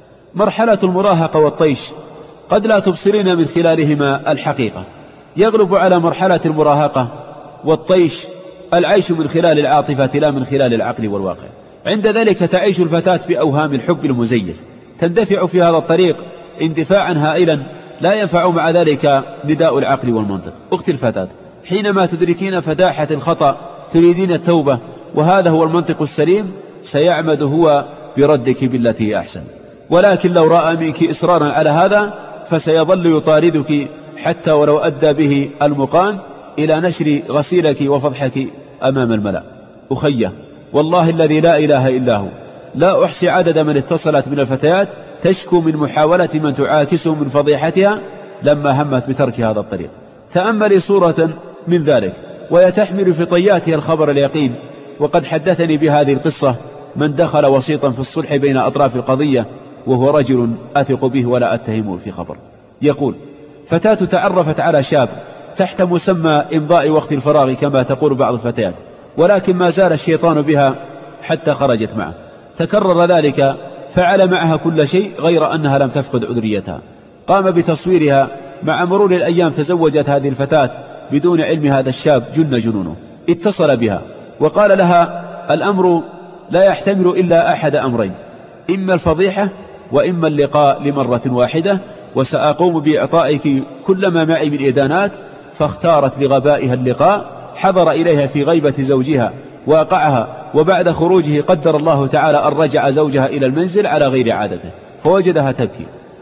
مرحلة المراهقة والطيش قد لا تبصرين من خلالهما الحقيقة. يغلب على مرحلة المراهقة والطيش العيش من خلال العاطفة لا من خلال العقل والواقع. عند ذلك تعيش الفتاة بأوهام الحب المزيف، تندفع في هذا الطريق اندفاعا هائلا لا ينفع مع ذلك نداء العقل والمنطق. أختي الفتاة، حينما تدركين فداحة الخطأ تريدين التوبة وهذا هو المنطق السليم، سيعمد هو بردك بالتي أحسن. ولكن لو رأى منك إصرارا على هذا فسيظل يطاردك حتى ولو أدى به المقام إلى نشر غسيلك وفضحك أمام الملأ. أخيه، والله الذي لا إله إلا هو لا أحصي عدد من اتصلت من الفتيات تشكو من محاولة من تعاكسه من فضيحتها لما همت بترك هذا الطريق. تأملي صورة من ذلك وهي تحمل في طياتها الخبر اليقين. وقد حدثني بهذه القصة من دخل وسيطا في الصلح بين أطراف القضية، وهو رجل أثق به ولا أتهمه في خبر. يقول: فتاة تعرفت على شاب تحت مسمى إمضاء وقت الفراغ كما تقول بعض الفتيات، ولكن ما زال الشيطان بها حتى خرجت معه. تكرر ذلك، فعل معها كل شيء غير أنها لم تفقد عذريتها. قام بتصويرها. مع مرور الأيام تزوجت هذه الفتاة بدون علم هذا الشاب جن جنونه. اتصل بها وقال لها: الأمر لا يحتمل إلا أحد أمرين، إما الفضيحة وإما اللقاء لمرة واحدة، وسأقوم بإعطائك كل ما معي من إدانات. فاختارت لغبائها اللقاء. حضر إليها في غيبة زوجها واقعها، وبعد خروجه قدر الله تعالى أن رجع زوجها إلى المنزل على غير عادته، فوجدها تبكي.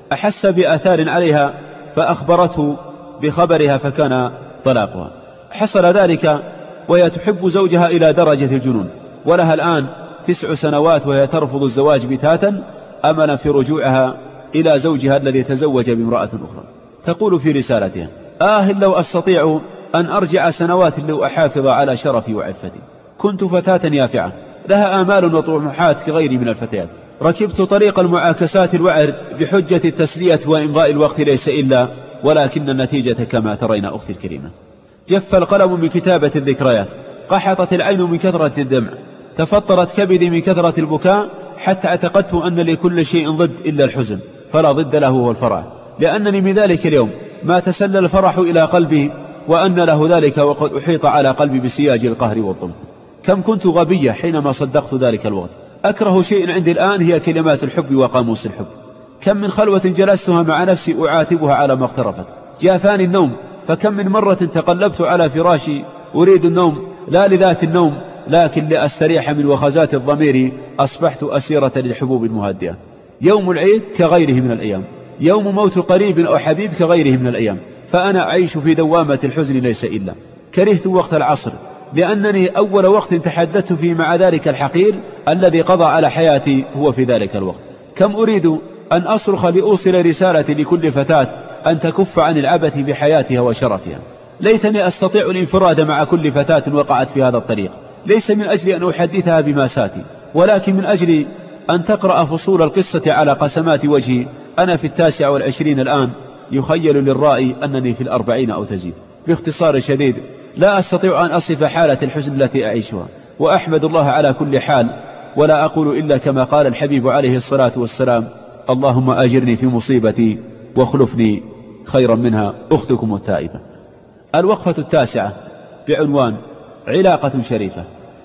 أحس بآثار عليها فأخبرته بخبرها فكان طلاقها. حصل ذلك وهي تحب زوجها إلى درجة الجنون، ولها الآن 9 سنوات وهي ترفض الزواج بتاتا أملا في رجوعها إلى زوجها الذي تزوج بامرأة أخرى. تقول في رسالتها: لو أستطيع أن أرجع سنوات لأحافظ على شرفي وعفتي. كنت فتاة يافعة لها آمال وطموحات كغيري من الفتيات، ركبت طريق المعاكسات الوعر بحجة التسلية وإمضاء الوقت ليس إلا، ولكن النتيجة كما ترين أختي الكريمة. جف القلم من كتابة الذكريات، قحطت العين من كثرة الدمع، تفطرت كبدي من كثرة البكاء، حتى اعتقدت أن لكل شيء ضد إلا الحزن، فلا ضد له هو الفرح، لأنني من ذلك اليوم ما تسلل الفرح إلى قلبي، وأن له ذلك وقد أحيط على قلبي بسياج القهر والظلم. كم كنت غبية حينما صدقت ذلك الوقت. أكره شيء عندي الآن هي كلمات الحب وقاموس الحب. كم من خلوة جلستها مع نفسي أعاتبها على ما اقترفت. جافاني النوم، فكم من مرة تقلبت على فراشي أريد النوم، لا لذات النوم لكن لأستريح من وخزات الضمير. أصبحت أسيرة للحبوب المهدئة. يوم العيد كغيره من الأيام، يوم موت قريب أو حبيب كغيره من الأيام، فأنا أعيش في دوامة الحزن ليس إلا. كرهت وقت العصر لأنني أول وقت تحدثت فيه مع ذلك الحقير الذي قضى على حياتي هو في ذلك الوقت. كم أريد أن أصرخ لأوصل رسالة لكل فتاة أن تكف عن العبث بحياتها وشرفها. ليتني أستطيع الانفراد مع كل فتاة وقعت في هذا الطريق، ليس من أجل أن أحدثها بماساتي، ولكن من أجل أن تقرأ فصول القصة على قسمات وجهي. أنا في 29 الآن، يخيل للرائي أنني في 40 أو تزيد. باختصار شديد، لا أستطيع أن أصف حالة الحزن التي أعيشها، وأحمد الله على كل حال، ولا أقول إلا كما قال الحبيب عليه الصلاة والسلام: اللهم آجرني في مصيبتي واخلفني خيرا منها. أختكم التائبة. الوقفة 9 بعنوان علاقة شريفة.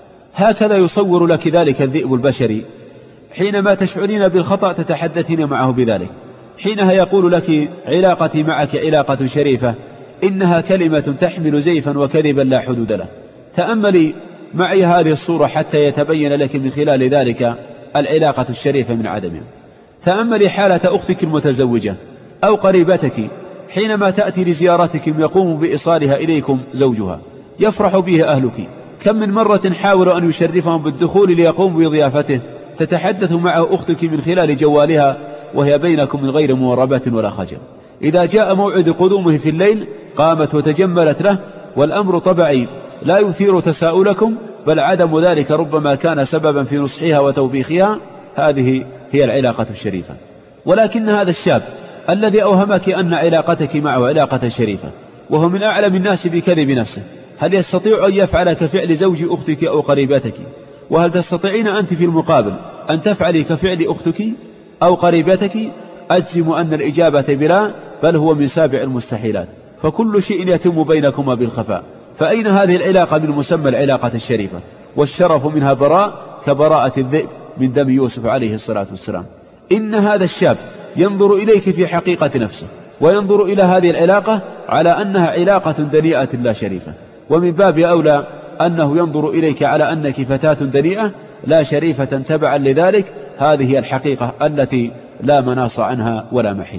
هكذا يصور لك ذلك الذئب البشري. حينما تشعرين بالخطأ تتحدثين معه بذلك. حينها يقول لك: علاقتي معك علاقة شريفة، إنها كلمة تحمل زيفا وكذبا لا حدود له. تأملي معي هذه الصورة حتى يتبين لك من خلال ذلك العلاقة الشريفة من عدمها. تأملي حالة أختك المتزوجة أو قريبتك حينما تأتي لزيارتك يقوم بإيصالها إليكم زوجها، يفرح به أهلك. كم من مرة حاول أن يشرفهم بالدخول ليقوم بضيافته. تتحدث معه أختك من خلال جوالها وهي بينكم من غير موربة ولا خجل. إذا جاء موعد قدومه في الليل قامت وتجملت له، والأمر طبعي لا يثير تساؤلكم، بل عدم ذلك ربما كان سببا في نصحها وتوبيخها. هذه هي العلاقة الشريفة. ولكن هذا الشاب الذي أوهمك أن علاقتك معه علاقة شريفة، وهو من أعلم الناس بكذب نفسه، هل يستطيع أن يفعل كفعل زوج أختك أو قريبتك؟ وهل تستطيعين أنت في المقابل أن تفعلي كفعل أختك أو قريبتك؟ أجزم أن الإجابة بلا، بل هو من سابع المستحيلات. فكل شيء يتم بينكما بالخفاء. فأين هذه العلاقة من مسمى العلاقة الشريفة؟ والشرف منها براء كبراءة الذئب من دم يوسف عليه الصلاة والسلام. إن هذا الشاب ينظر إليك في حقيقة نفسه، وينظر إلى هذه العلاقة على أنها علاقة دنيئة لا شريفة، ومن باب أولى أنه ينظر إليك على أنك فتاة دنيئة لا شريفة تبعا لذلك. هذه هي الحقيقة التي لا مناص عنها ولا محيد.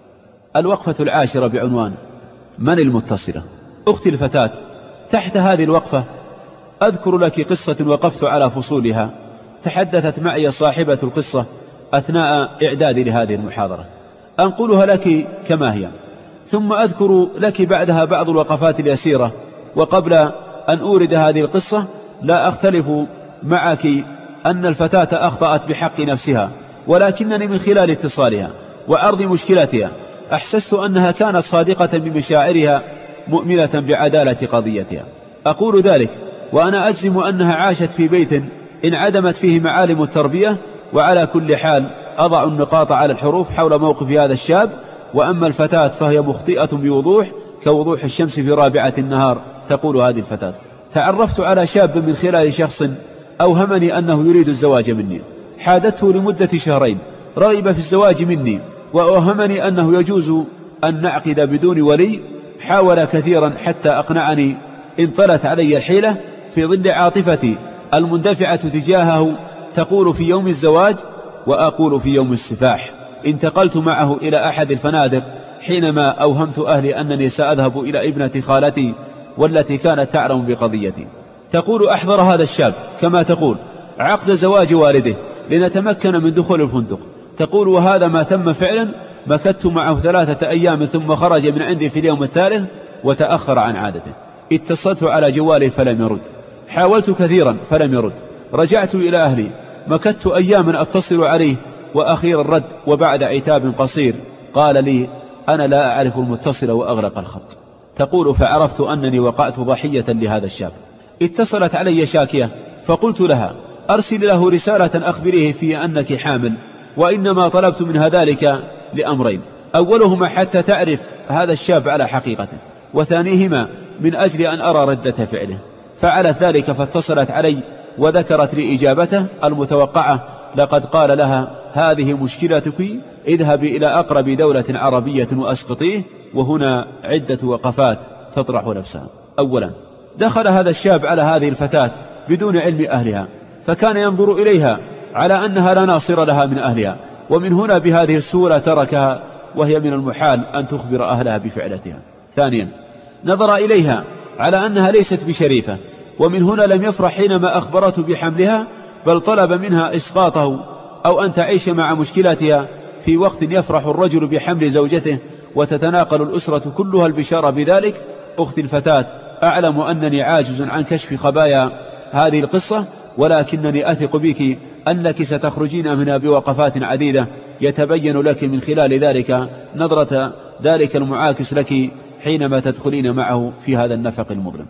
الوقفة 10 بعنوان من المتصلة. أختي الفتاة، تحت هذه الوقفة أذكر لك قصة وقفت على فصولها. تحدثت معي صاحبة القصة أثناء إعدادي لهذه المحاضرة، أنقلها لك كما هي، ثم أذكر لك بعدها بعض الوقفات اليسيرة. وقبل أن أورد هذه القصة لا أختلف معك أن الفتاة أخطأت بحق نفسها، ولكنني من خلال اتصالها وعرض مشكلتها أحسست أنها كانت صادقة بمشاعرها مؤمنة بعدالة قضيتها. أقول ذلك وأنا أجزم أنها عاشت في بيت انعدمت فيه معالم التربية. وعلى كل حال أضع النقاط على الحروف حول موقف هذا الشاب. وأما الفتاة فهي مخطئة بوضوح كوضوح الشمس في رابعة النهار. تقول هذه الفتاة: تعرفت على شاب من خلال شخص أوهمني أنه يريد الزواج مني، حادته لمدة 2 شهرين، رغب في الزواج مني وأوهمني أنه يجوز أن نعقد بدون ولي. حاول كثيرا حتى أقنعني. انطلت علي الحيلة في ظل عاطفتي المندفعة تجاهه، تقول في يوم الزواج وأقول في يوم السفاح. انتقلت معه إلى أحد الفنادق حينما أوهمت أهلي أنني سأذهب إلى ابنة خالتي والتي كانت تعلم بقضيتي. تقول أحضر هذا الشاب كما تقول عقد زواج والده لنتمكن من دخول الفندق. تقول وهذا ما تم فعلا. مكثت معه 3 أيام ثم خرج من عندي في اليوم الثالث وتأخر عن عادته. اتصلت على جواله فلم يرد، حاولت كثيرا فلم يرد، رجعت إلى أهلي، مكثت أياما أتصل عليه وأخيرا رد، وبعد عتاب قصير قال لي أنا لا أعرف المتصل وأغلق الخط. تقول فعرفت أنني وقعت ضحية لهذا الشاب. اتصلت علي شاكية فقلت لها أرسل له رسالة أخبريه في أنك حامل، وإنما طلبت منها ذلك لأمرين: أولهما حتى تعرف هذا الشاب على حقيقته، وثانيهما من أجل أن أرى ردة فعله. فعلت ذلك فاتصلت علي وذكرت لي إجابته المتوقعة. لقد قال لها هذه مشكلتك، اذهبي إلى أقرب دولة عربية وأسقطيه. وهنا عدة وقفات تطرح نفسها. أولا، دخل هذا الشاب على هذه الفتاة بدون علم أهلها، فكان ينظر إليها على أنها لا ناصر لها من أهلها، ومن هنا بهذه السهولة تركها، وهي من المحال أن تخبر أهلها بفعلتها. ثانيا، نظر إليها على أنها ليست بشريفة، ومن هنا لم يفرح حينما أخبرته بحملها، بل طلب منها إسقاطه أو أن تعيش مع مشكلتها في وقت يفرح الرجل بحمل زوجته وتتناقل الأسرة كلها البشارة بذلك. أختي الفتاة، أعلم أنني عاجز عن كشف خبايا هذه القصة، ولكنني أثق بك أنك ستخرجين منها بوقفات عديدة يتبين لك من خلال ذلك نظرة ذلك المعاكس لك حينما تدخلين معه في هذا النفق المظلم.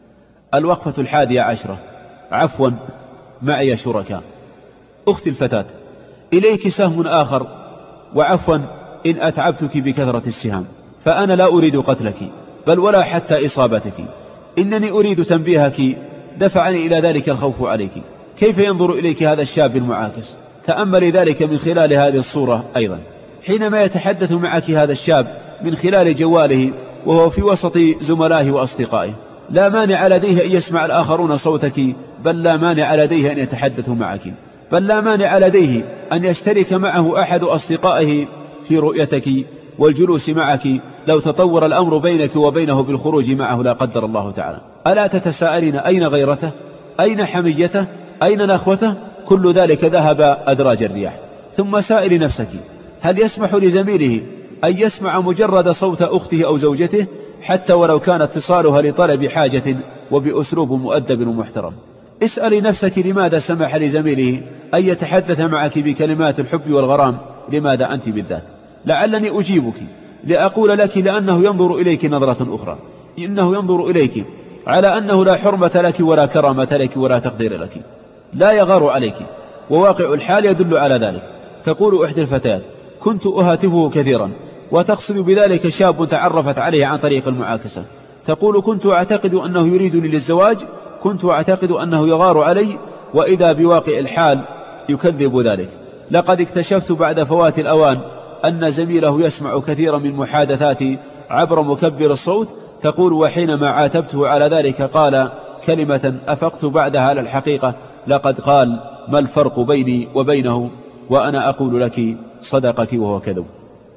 الوقفة 11: عفوا، معي شركاء. أختي الفتاة، إليك سهم آخر، وعفوا إن أتعبتك بكثرة السهام، فأنا لا أريد قتلك بل ولا حتى إصابتك، إنني أريد تنبيهك، دفعني إلى ذلك الخوف عليك. كيف ينظر إليك هذا الشاب المعاكس؟ تأملي ذلك من خلال هذه الصورة أيضا. حينما يتحدث معك هذا الشاب من خلال جواله وهو في وسط زملائه وأصدقائه، لا مانع لديه أن يسمع الآخرون صوتك، بل لا مانع لديه أن يتحدثوا معك، بل لا مانع لديه أن يشترك معه أحد أصدقائه في رؤيتك والجلوس معك لو تطور الأمر بينك وبينه بالخروج معه لا قدر الله تعالى. ألا تتساءلين أين غيرته؟ أين حميته؟ أين نخوته؟ كل ذلك ذهب أدراج الرياح. ثم سائل نفسك، هل يسمح لزميله أن يسمع مجرد صوت أخته أو زوجته حتى ولو كان اتصالها لطلب حاجة وبأسلوب مؤدب ومحترم؟ اسألي نفسك لماذا سمح لزميله أن يتحدث معك بكلمات الحب والغرام؟ لماذا أنت بالذات؟ لعلني أجيبك لأقول لك لأنه ينظر إليك نظرة أخرى، إنه ينظر إليك على أنه لا حرمة لك ولا كرامة لك ولا تقدير لك، لا يغار عليك، وواقع الحال يدل على ذلك. تقول إحدى الفتيات: كنت أهاتفه كثيرا، وتقصد بذلك شاب تعرفت عليه عن طريق المعاكسة. تقول كنت أعتقد أنه يريدني للزواج، كنت أعتقد أنه يغار علي، وإذا بواقع الحال يكذب ذلك. لقد اكتشفت بعد فوات الأوان أن زميله يسمع كثيرا من محادثاتي عبر مكبر الصوت. تقول وحينما عاتبته على ذلك قال كلمة أفقت بعدها على الحقيقة: لقد قال ما الفرق بيني وبينه، وأنا أقول لك صدقك وهو كذب.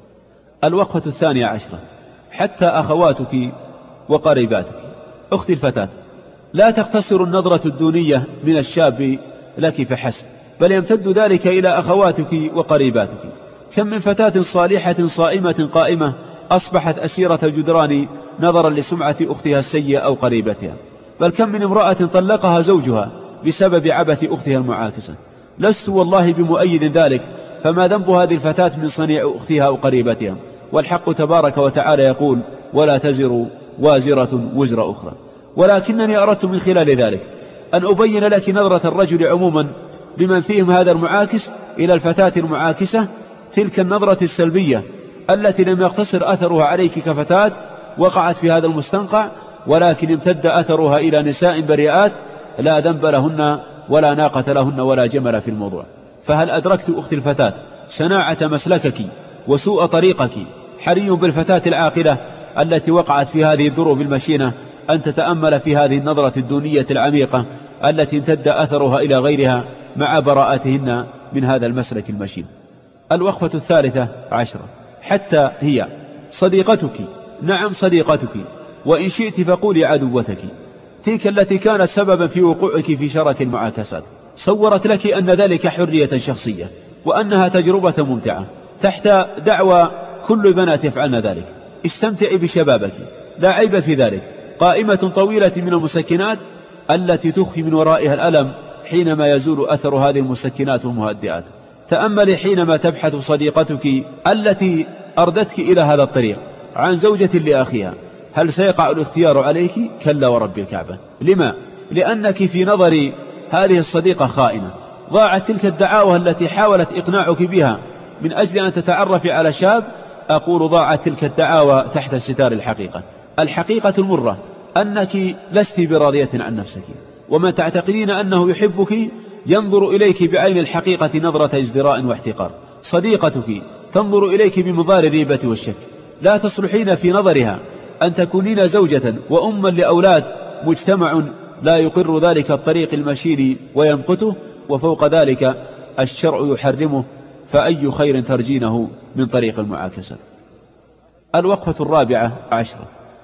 الوقفة 12: حتى أخواتك وقريباتك. أختي الفتاة، لا تقتصر النظرة الدونية من الشاب لك فحسب، بل يمتد ذلك إلى أخواتك وقريباتك. كم من فتاة صالحة صائمة قائمة أصبحت أسيرة الجدران نظرا لسمعة أختها السيئة أو قريبتها، بل كم من امرأة طلقها زوجها بسبب عبث أختها المعاكسة. لست والله بمؤيد ذلك، فما ذنب هذه الفتاة من صنيع أختها أو قريبتها؟ والحق تبارك وتعالى يقول: ولا تزر وازرة وزر أخرى. ولكنني أردت من خلال ذلك أن أبين لك نظرة الرجل عموما بمن فيهم هذا المعاكس إلى الفتاة المعاكسة، تلك النظرة السلبية التي لم يقتصر أثرها عليك كفتاة وقعت في هذا المستنقع، ولكن امتد أثرها إلى نساء بريئات لا ذنب لهن ولا ناقة لهن ولا جمل في الموضوع. فهل أدركت أختي الفتاة شناعة مسلكك وسوء طريقك؟ حري بالفتاة العاقلة التي وقعت في هذه الدروب المشينة أن تتأمل في هذه النظرة الدونية العميقة التي امتد أثرها إلى غيرها مع براءتهن من هذا المسلك المشين. الوقفة 13 حتى هي صديقتك، نعم صديقتك، وإن شئت فقولي عدوتك، تلك التي كانت سببا في وقوعك في شرك المعاكسات. صورت لك أن ذلك حرية شخصية وأنها تجربة ممتعة تحت دعوى كل البنات يفعلن ذلك. استمتعي بشبابك، لا عيب في ذلك. قائمة طويلة من المسكنات التي تخفي من ورائها الألم حينما يزول أثر هذه المسكنات والمهدئات. تأملي حينما تبحث صديقتك التي أردتك إلى هذا الطريق عن زوجة لأخيها، هل سيقع الاختيار عليك؟ كلا ورب الكعبة. لما؟ لأنك في نظر هذه الصديقة خائنة. ضاعت تلك الدعاوى التي حاولت إقناعك بها من أجل أن تتعرفي على شاب. أقول ضاعت تلك الدعاوى تحت ستار الحقيقة. الحقيقة المرة أنك لست براضية عن نفسك، ومن تعتقدين أنه يحبك ينظر إليك بعين الحقيقة نظرة ازدراء واحتقار. صديقتك تنظر إليك بمظار الريبة والشك. لا تصلحين في نظرها أن تكونين زوجة وأما لأولاد. مجتمع لا يقر ذلك الطريق المشير ويمقته، وفوق ذلك الشرع يحرمه، فأي خير ترجينه من طريق المعاكسة. الوقفة 14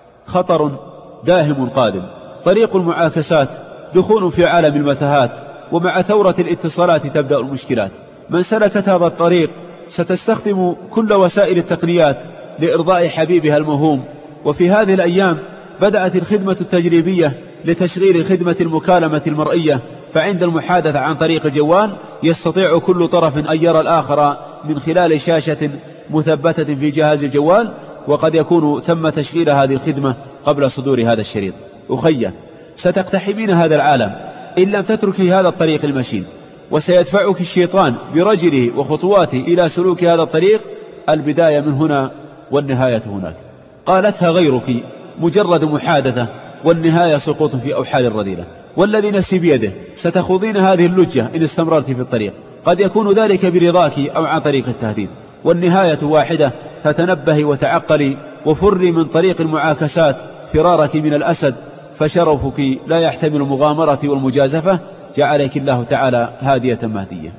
خطر داهم قادم. طريق المعاكسات دخول في عالم المتاهات، ومع ثورة الاتصالات تبدأ المشكلات. من سلكت هذا الطريق ستستخدم كل وسائل التقنيات لإرضاء حبيبها الموهوم. وفي هذه الأيام بدأت الخدمة التجريبية لتشغيل خدمة المكالمة المرئية، فعند المحادثة عن طريق الجوال يستطيع كل طرف أن يرى الآخر من خلال شاشة مثبتة في جهاز الجوال، وقد يكون تم تشغيل هذه الخدمة قبل صدور هذا الشريط. أخية، ستقتحمين هذا العالم إن لم تتركي هذا الطريق المشين، وسيدفعك الشيطان برجله وخطواته إلى سلوك هذا الطريق. البداية من هنا والنهاية هناك. قالتها غيرك مجرد محادثة، والنهاية سقوط في أوحال الرذيلة. والذي نفسي بيده ستخوضين هذه اللجة إن استمررت في الطريق. قد يكون ذلك برضاك أو عن طريق التهديد، والنهاية واحدة. فتنبهي وتعقلي وفري من طريق المعاكسات فرارك من الأسد، فشرفك لا يحتمل المغامرة والمجازفة. جعلك الله تعالى هادية مهدية.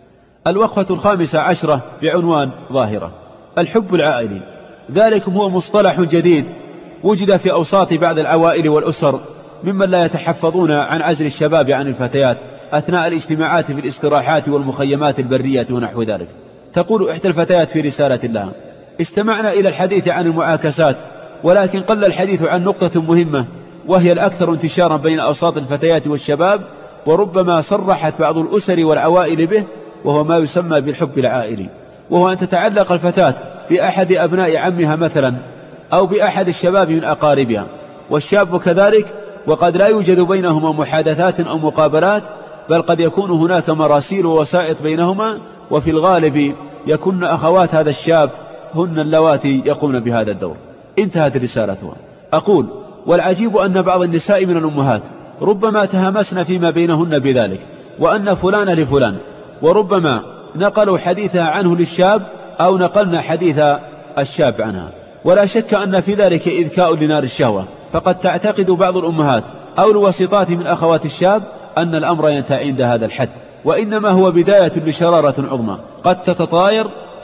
الوقفة 15 بعنوان ظاهرة الحب العائلي. ذلك هو مصطلح جديد وجد في أوساط بعض العوائل والأسر ممن لا يتحفظون عن عزل الشباب عن الفتيات أثناء الاجتماعات في الاستراحات والمخيمات البرية ونحو ذلك. تقول إحدى الفتيات في رسالة لها: استمعنا إلى الحديث عن المعاكسات، ولكن قل الحديث عن نقطة مهمة، وهي الأكثر انتشارا بين أوساط الفتيات والشباب، وربما صرحت بعض الأسر والعوائل به، وهو ما يسمى بالحب العائلي، وهو أن تتعلق الفتاة بأحد أبناء عمها مثلا، أو بأحد الشباب من أقاربها، والشاب كذلك. وقد لا يوجد بينهما محادثات أو مقابلات، بل قد يكون هناك مراسيل ووسائط بينهما، وفي الغالب يكن أخوات هذا الشاب هن اللواتي يقومن بهذا الدور. انتهت رسالتها. أقول: والعجيب أن بعض النساء من الأمهات ربما تهمسن فيما بينهن بذلك، وأن فلان لفلان، وربما نقلوا حديثها عنه للشاب أو نقلنا حديث الشاب عنها. ولا شك أن في ذلك إذكاء لنار الشهوة، فقد تعتقد بعض الأمهات أو الوسيطات من أخوات الشاب أن الأمر ينتهي عند هذا الحد، وإنما هو بداية لشرارة عظمى قد تتطاير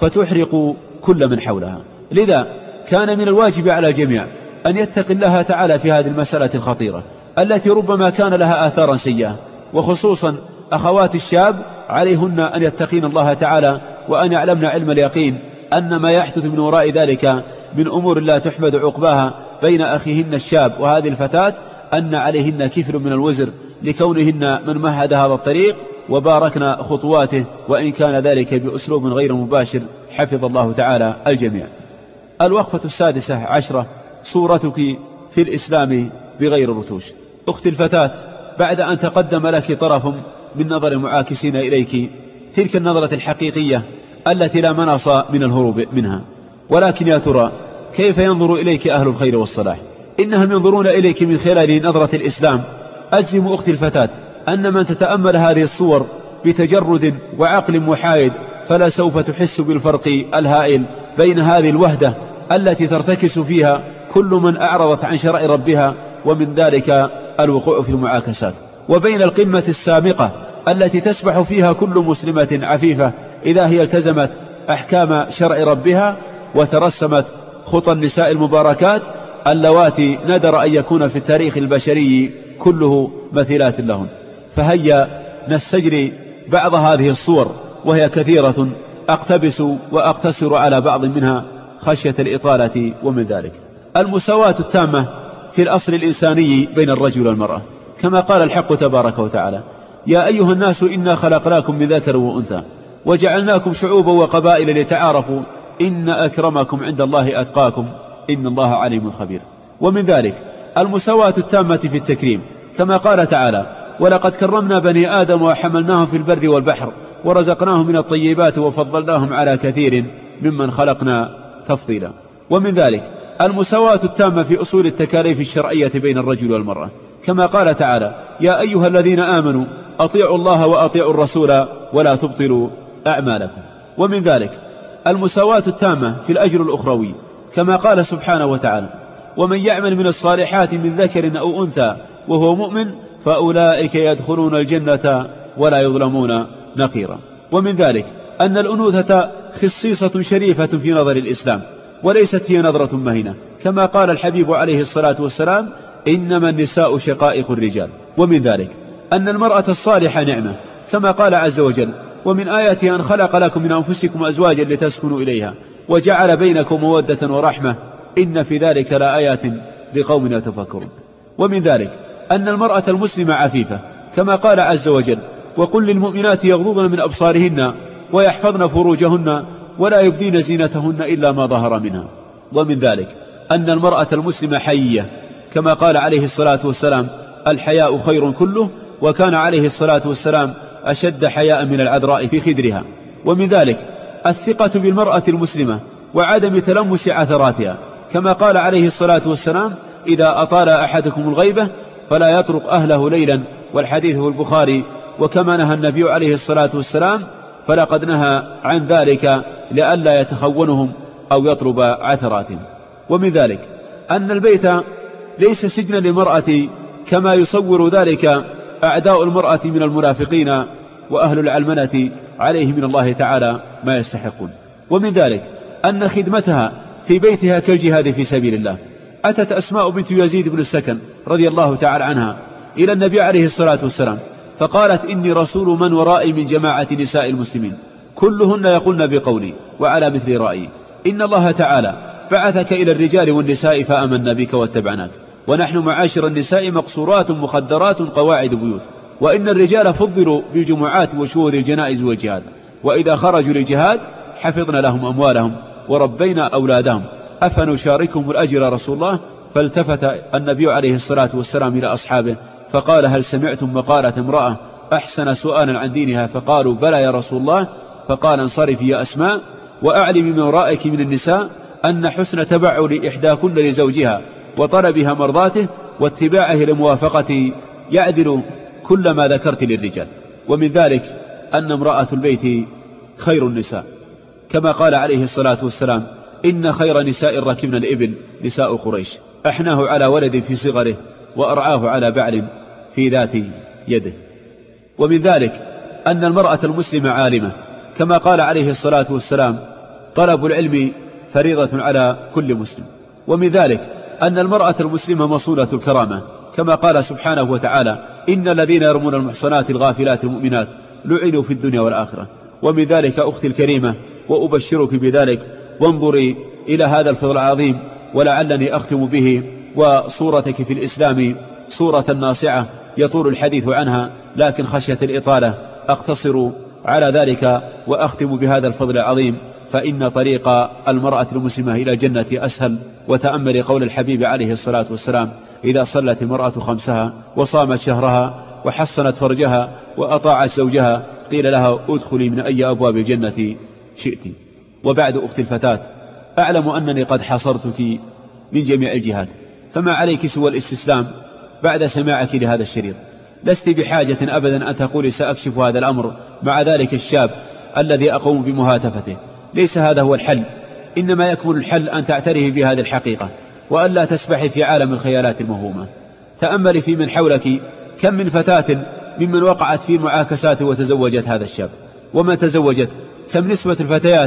فتحرق كل من حولها. لذا كان من الواجب على الجميع أن يتقي الله تعالى في هذه المسألة الخطيرة التي ربما كان لها آثارا سيئة، وخصوصا أخوات الشاب عليهن أن يتقين الله تعالى، وأن يعلمن علم اليقين أن ما يحدث من وراء ذلك من أمور لا تحمد عقباها بين أخيهن الشاب وهذه الفتاة، أن عليهن كفل من الوزر لكونهن من مهد هذا الطريق وباركنا خطواته، وإن كان ذلك بأسلوب غير مباشر. حفظ الله تعالى الجميع. الوقفة 16 صورتك في الإسلام بغير رتوش. أختي الفتاة، بعد أن تقدم لك طرف من نظر المعاكسين إليك تلك النظرة الحقيقية التي لا مناص من الهروب منها، ولكن يا ترى كيف ينظر إليك أهل الخير والصلاح؟ إنهم ينظرون إليك من خلال نظرة الإسلام. أجزم أختي الفتاة أن من تتأمل هذه الصور بتجرد وعقل محايد فلا سوف تحس بالفرق الهائل بين هذه الوهدة التي ترتكس فيها كل من أعرضت عن شرع ربها، ومن ذلك الوقوع في المعاكسات، وبين القمة السامقة التي تسبح فيها كل مسلمة عفيفة إذا هي التزمت أحكام شرع ربها، وترسمت خطى النساء المباركات اللواتي ندر أن يكون في التاريخ البشري كله مثيلات لهن. فهيا نستجري بعض هذه الصور وهي كثيرة، أقتبس وأقتصر على بعض منها خشية الإطالة. ومن ذلك المساواة التامة في الأصل الإنساني بين الرجل والمرأة، كما قال الحق تبارك وتعالى: يا أيها الناس إنا خلقناكم من ذكر وأنثى وجعلناكم شعوبا وقبائل لتعارفوا إن أكرمكم عند الله أتقاكم إن الله عليم خبير. ومن ذلك المساواة التامة في التكريم، كما قال تعالى: ولقد كرمنا بني آدم وحملناهم في البر والبحر ورزقناهم من الطيبات وفضلناهم على كثير ممن خلقنا تفضيلا. ومن ذلك المساواة التامة في أصول التكاليف الشرعية بين الرجل والمرأة، كما قال تعالى: يا أيها الذين آمنوا أطيعوا الله وأطيعوا الرسول ولا تبطلوا أعمالكم. ومن ذلك المساواة التامة في الأجر الأخروي، كما قال سبحانه وتعالى: ومن يعمل من الصالحات من ذكر أو أنثى وهو مؤمن فأولئك يدخلون الجنة ولا يظلمون نقيرا. ومن ذلك أن الأنوثة خصيصة شريفة في نظر الإسلام وليست هي نظرة مهنة، كما قال الحبيب عليه الصلاة والسلام: إنما النساء شقائق الرجال. ومن ذلك أن المرأة الصالحة نعمة، كما قال عز وجل: ومن آياته أن خلق لكم من أنفسكم أزواجا لتسكنوا إليها وجعل بينكم مودة ورحمة إن في ذلك لآيات لقوم يتفكرون. ومن ذلك أن المرأة المسلمة عفيفة، كما قال عز وجل: وقل للمؤمنات يغضضن من أبصارهن ويحفظن فروجهن ولا يبدين زينتهن إلا ما ظهر منها. ومن ذلك أن المرأة المسلمة حيية، كما قال عليه الصلاة والسلام: الحياء خير كله، وكان عليه الصلاة والسلام أشد حياء من العذراء في خدرها. ومن ذلك الثقة بالمرأة المسلمة وعدم تلمس عثراتها، كما قال عليه الصلاة والسلام: إذا أطال أحدكم الغيبة فلا يطرق أهله ليلا، والحديث في البخاري. وكما نهى النبي عليه الصلاة والسلام فلقد نهى عن ذلك لئلا يتخونهم أو يطلب عثراتهم. ومن ذلك أن البيت ليس سجنا للمرأة كما يصور ذلك أعداء المرأة من المنافقين وأهل العلمنة عليه من الله تعالى ما يستحقون. ومن ذلك أن خدمتها في بيتها كالجهاد في سبيل الله. أتت أسماء بنت يزيد بن السكن رضي الله تعالى عنها إلى النبي عليه الصلاة والسلام فقالت: إني رسول من ورائي من جماعة نساء المسلمين كلهن يقولن بقولي وعلى مثل رأيي، إن الله تعالى بعثك إلى الرجال والنساء فآمنا بك واتبعناك، ونحن معاشر النساء مقصورات مخدرات قواعد بيوت، وإن الرجال فضلوا بالجمعات وشهود الجنائز والجهاد، وإذا خرجوا للجهاد حفظنا لهم أموالهم وربينا أولادهم، أفنشاركهم الأجر رسول الله؟ فالتفت النبي عليه الصلاة والسلام إلى أصحابه فقال: هل سمعتم مقالة امرأة أحسن سؤالا عن دينها؟ فقالوا: بلى يا رسول الله. فقال: انصرفي يا أسماء وأعلمي من ورائك من النساء أن حسن تبعل إحداكن لزوجها وطلبها مرضاته واتباعه لموافقته يعدل كل ما ذكرت للرجال. ومن ذلك أن امرأة البيت خير النساء، كما قال عليه الصلاة والسلام: إن خير نساء ركبنا الإبل نساء قريش، أحناه على ولد في صغره وأرعاه على بعل في ذات يده. ومن ذلك أن المرأة المسلمة عالمة، كما قال عليه الصلاة والسلام: طلب العلم فريضة على كل مسلم. ومن ذلك أن المرأة المسلمة مصونة الكرامة، كما قال سبحانه وتعالى: إن الذين يرمون المحصنات الغافلات المؤمنات لعنوا في الدنيا والآخرة. ومن ذلك أختي الكريمة وأبشرك بذلك، وانظري إلى هذا الفضل العظيم، ولعلني أختم به. وصورتك في الإسلام صورة ناصعة يطول الحديث عنها، لكن خشية الإطالة أقتصر على ذلك وأختم بهذا الفضل العظيم. فإن طريق المرأة المسلمة إلى الجنة أسهل. وتأمل قول الحبيب عليه الصلاة والسلام: إذا صلت المرأة خمسها وصامت شهرها وحصنت فرجها وأطاعت زوجها قيل لها: ادخلي من أي أبواب الجنة شئت. وبعد أختي الفتاة، أعلم أنني قد حاصرتك من جميع الجهات، فما عليك سوى الاستسلام بعد سماعك لهذا الشريط. لست بحاجة أبدا أن تقولي سأكشف هذا الأمر مع ذلك الشاب الذي أقوم بمهاتفته. ليس هذا هو الحل، إنما يكمن الحل أن تعترفي بهذه الحقيقة وأن لا تسبحي في عالم الخيالات الموهومة. تأملي في من حولك، كم من فتاة ممن وقعت في المعاكسات وتزوجت هذا الشاب، ومن تزوجت كم نسبة الفتيات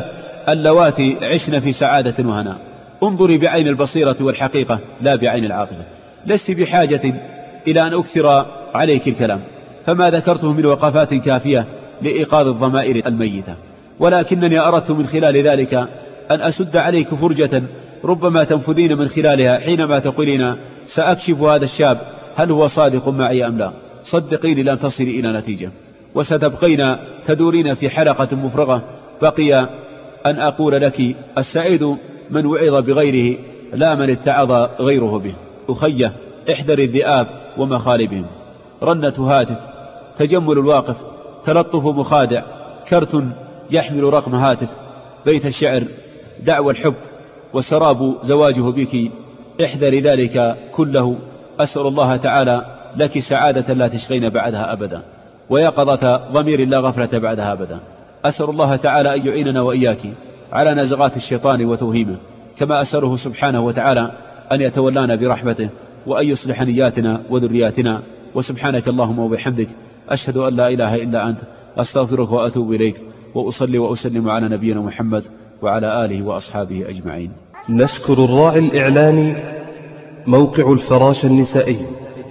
اللواتي عشن في سعادة وهناء. انظري بعين البصيرة والحقيقة لا بعين العاطفة. لست بحاجة إلى أن أكثر عليك الكلام، فما ذكرته من وقفات كافية لإيقاظ الضمائر الميتة، ولكنني أردت من خلال ذلك أن أسد عليك فرجة ربما تنفذين من خلالها حينما تقولين سأكشف هذا الشاب هل هو صادق معي أم لا. صدقيني لن تصلي إلى نتيجة، وستبقين تدورين في حلقة مفرغة. بقي أن أقول لك السعيد من وعظ بغيره لا من اتعظ غيره به. أخيه احذر الذئاب ومخالبهم. رنة هاتف، تجمل الواقف، تلطف مخادع، كرت يحمل رقم هاتف، بيت الشعر، دعوى الحب، وسراب زواجه بك. احذر ذلك كله. أسأل الله تعالى لك سعادة لا تشقين بعدها أبدا، ويقظة ضمير لا غفلة بعدها أبدا. أسأل الله تعالى أن يعيننا وإياك على نزغات الشيطان وتوهيمه، كما أسأله سبحانه وتعالى أن يتولانا برحمته وأن يصلح نياتنا وذرياتنا. وسبحانك اللهم وبحمدك، أشهد أن لا إله إلا أنت، أستغفرك وأتوب إليك، وأصلي وأسلم على نبينا محمد وعلى آله وأصحابه أجمعين. نشكر الراعي الإعلاني موقع الفراشة النسائي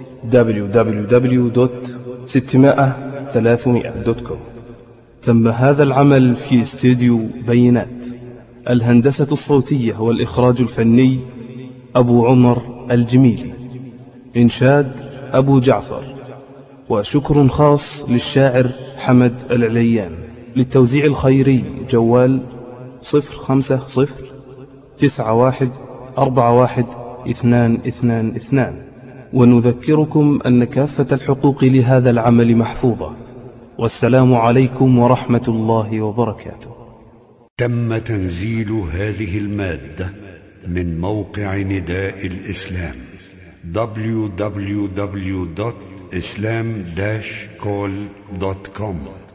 www.600-300.com. تم هذا العمل في استديو بينات. الهندسة الصوتية والإخراج الفني أبو عمر الجميلي. إنشاد أبو جعفر. وشكر خاص للشاعر حمد العليان. للتوزيع الخيري جوال 050-9141-222. ونذكركم أن كافة الحقوق لهذا العمل محفوظة. والسلام عليكم ورحمة الله وبركاته. تم تنزيل هذه المادة من موقع نداء الإسلام www.islam-call.com.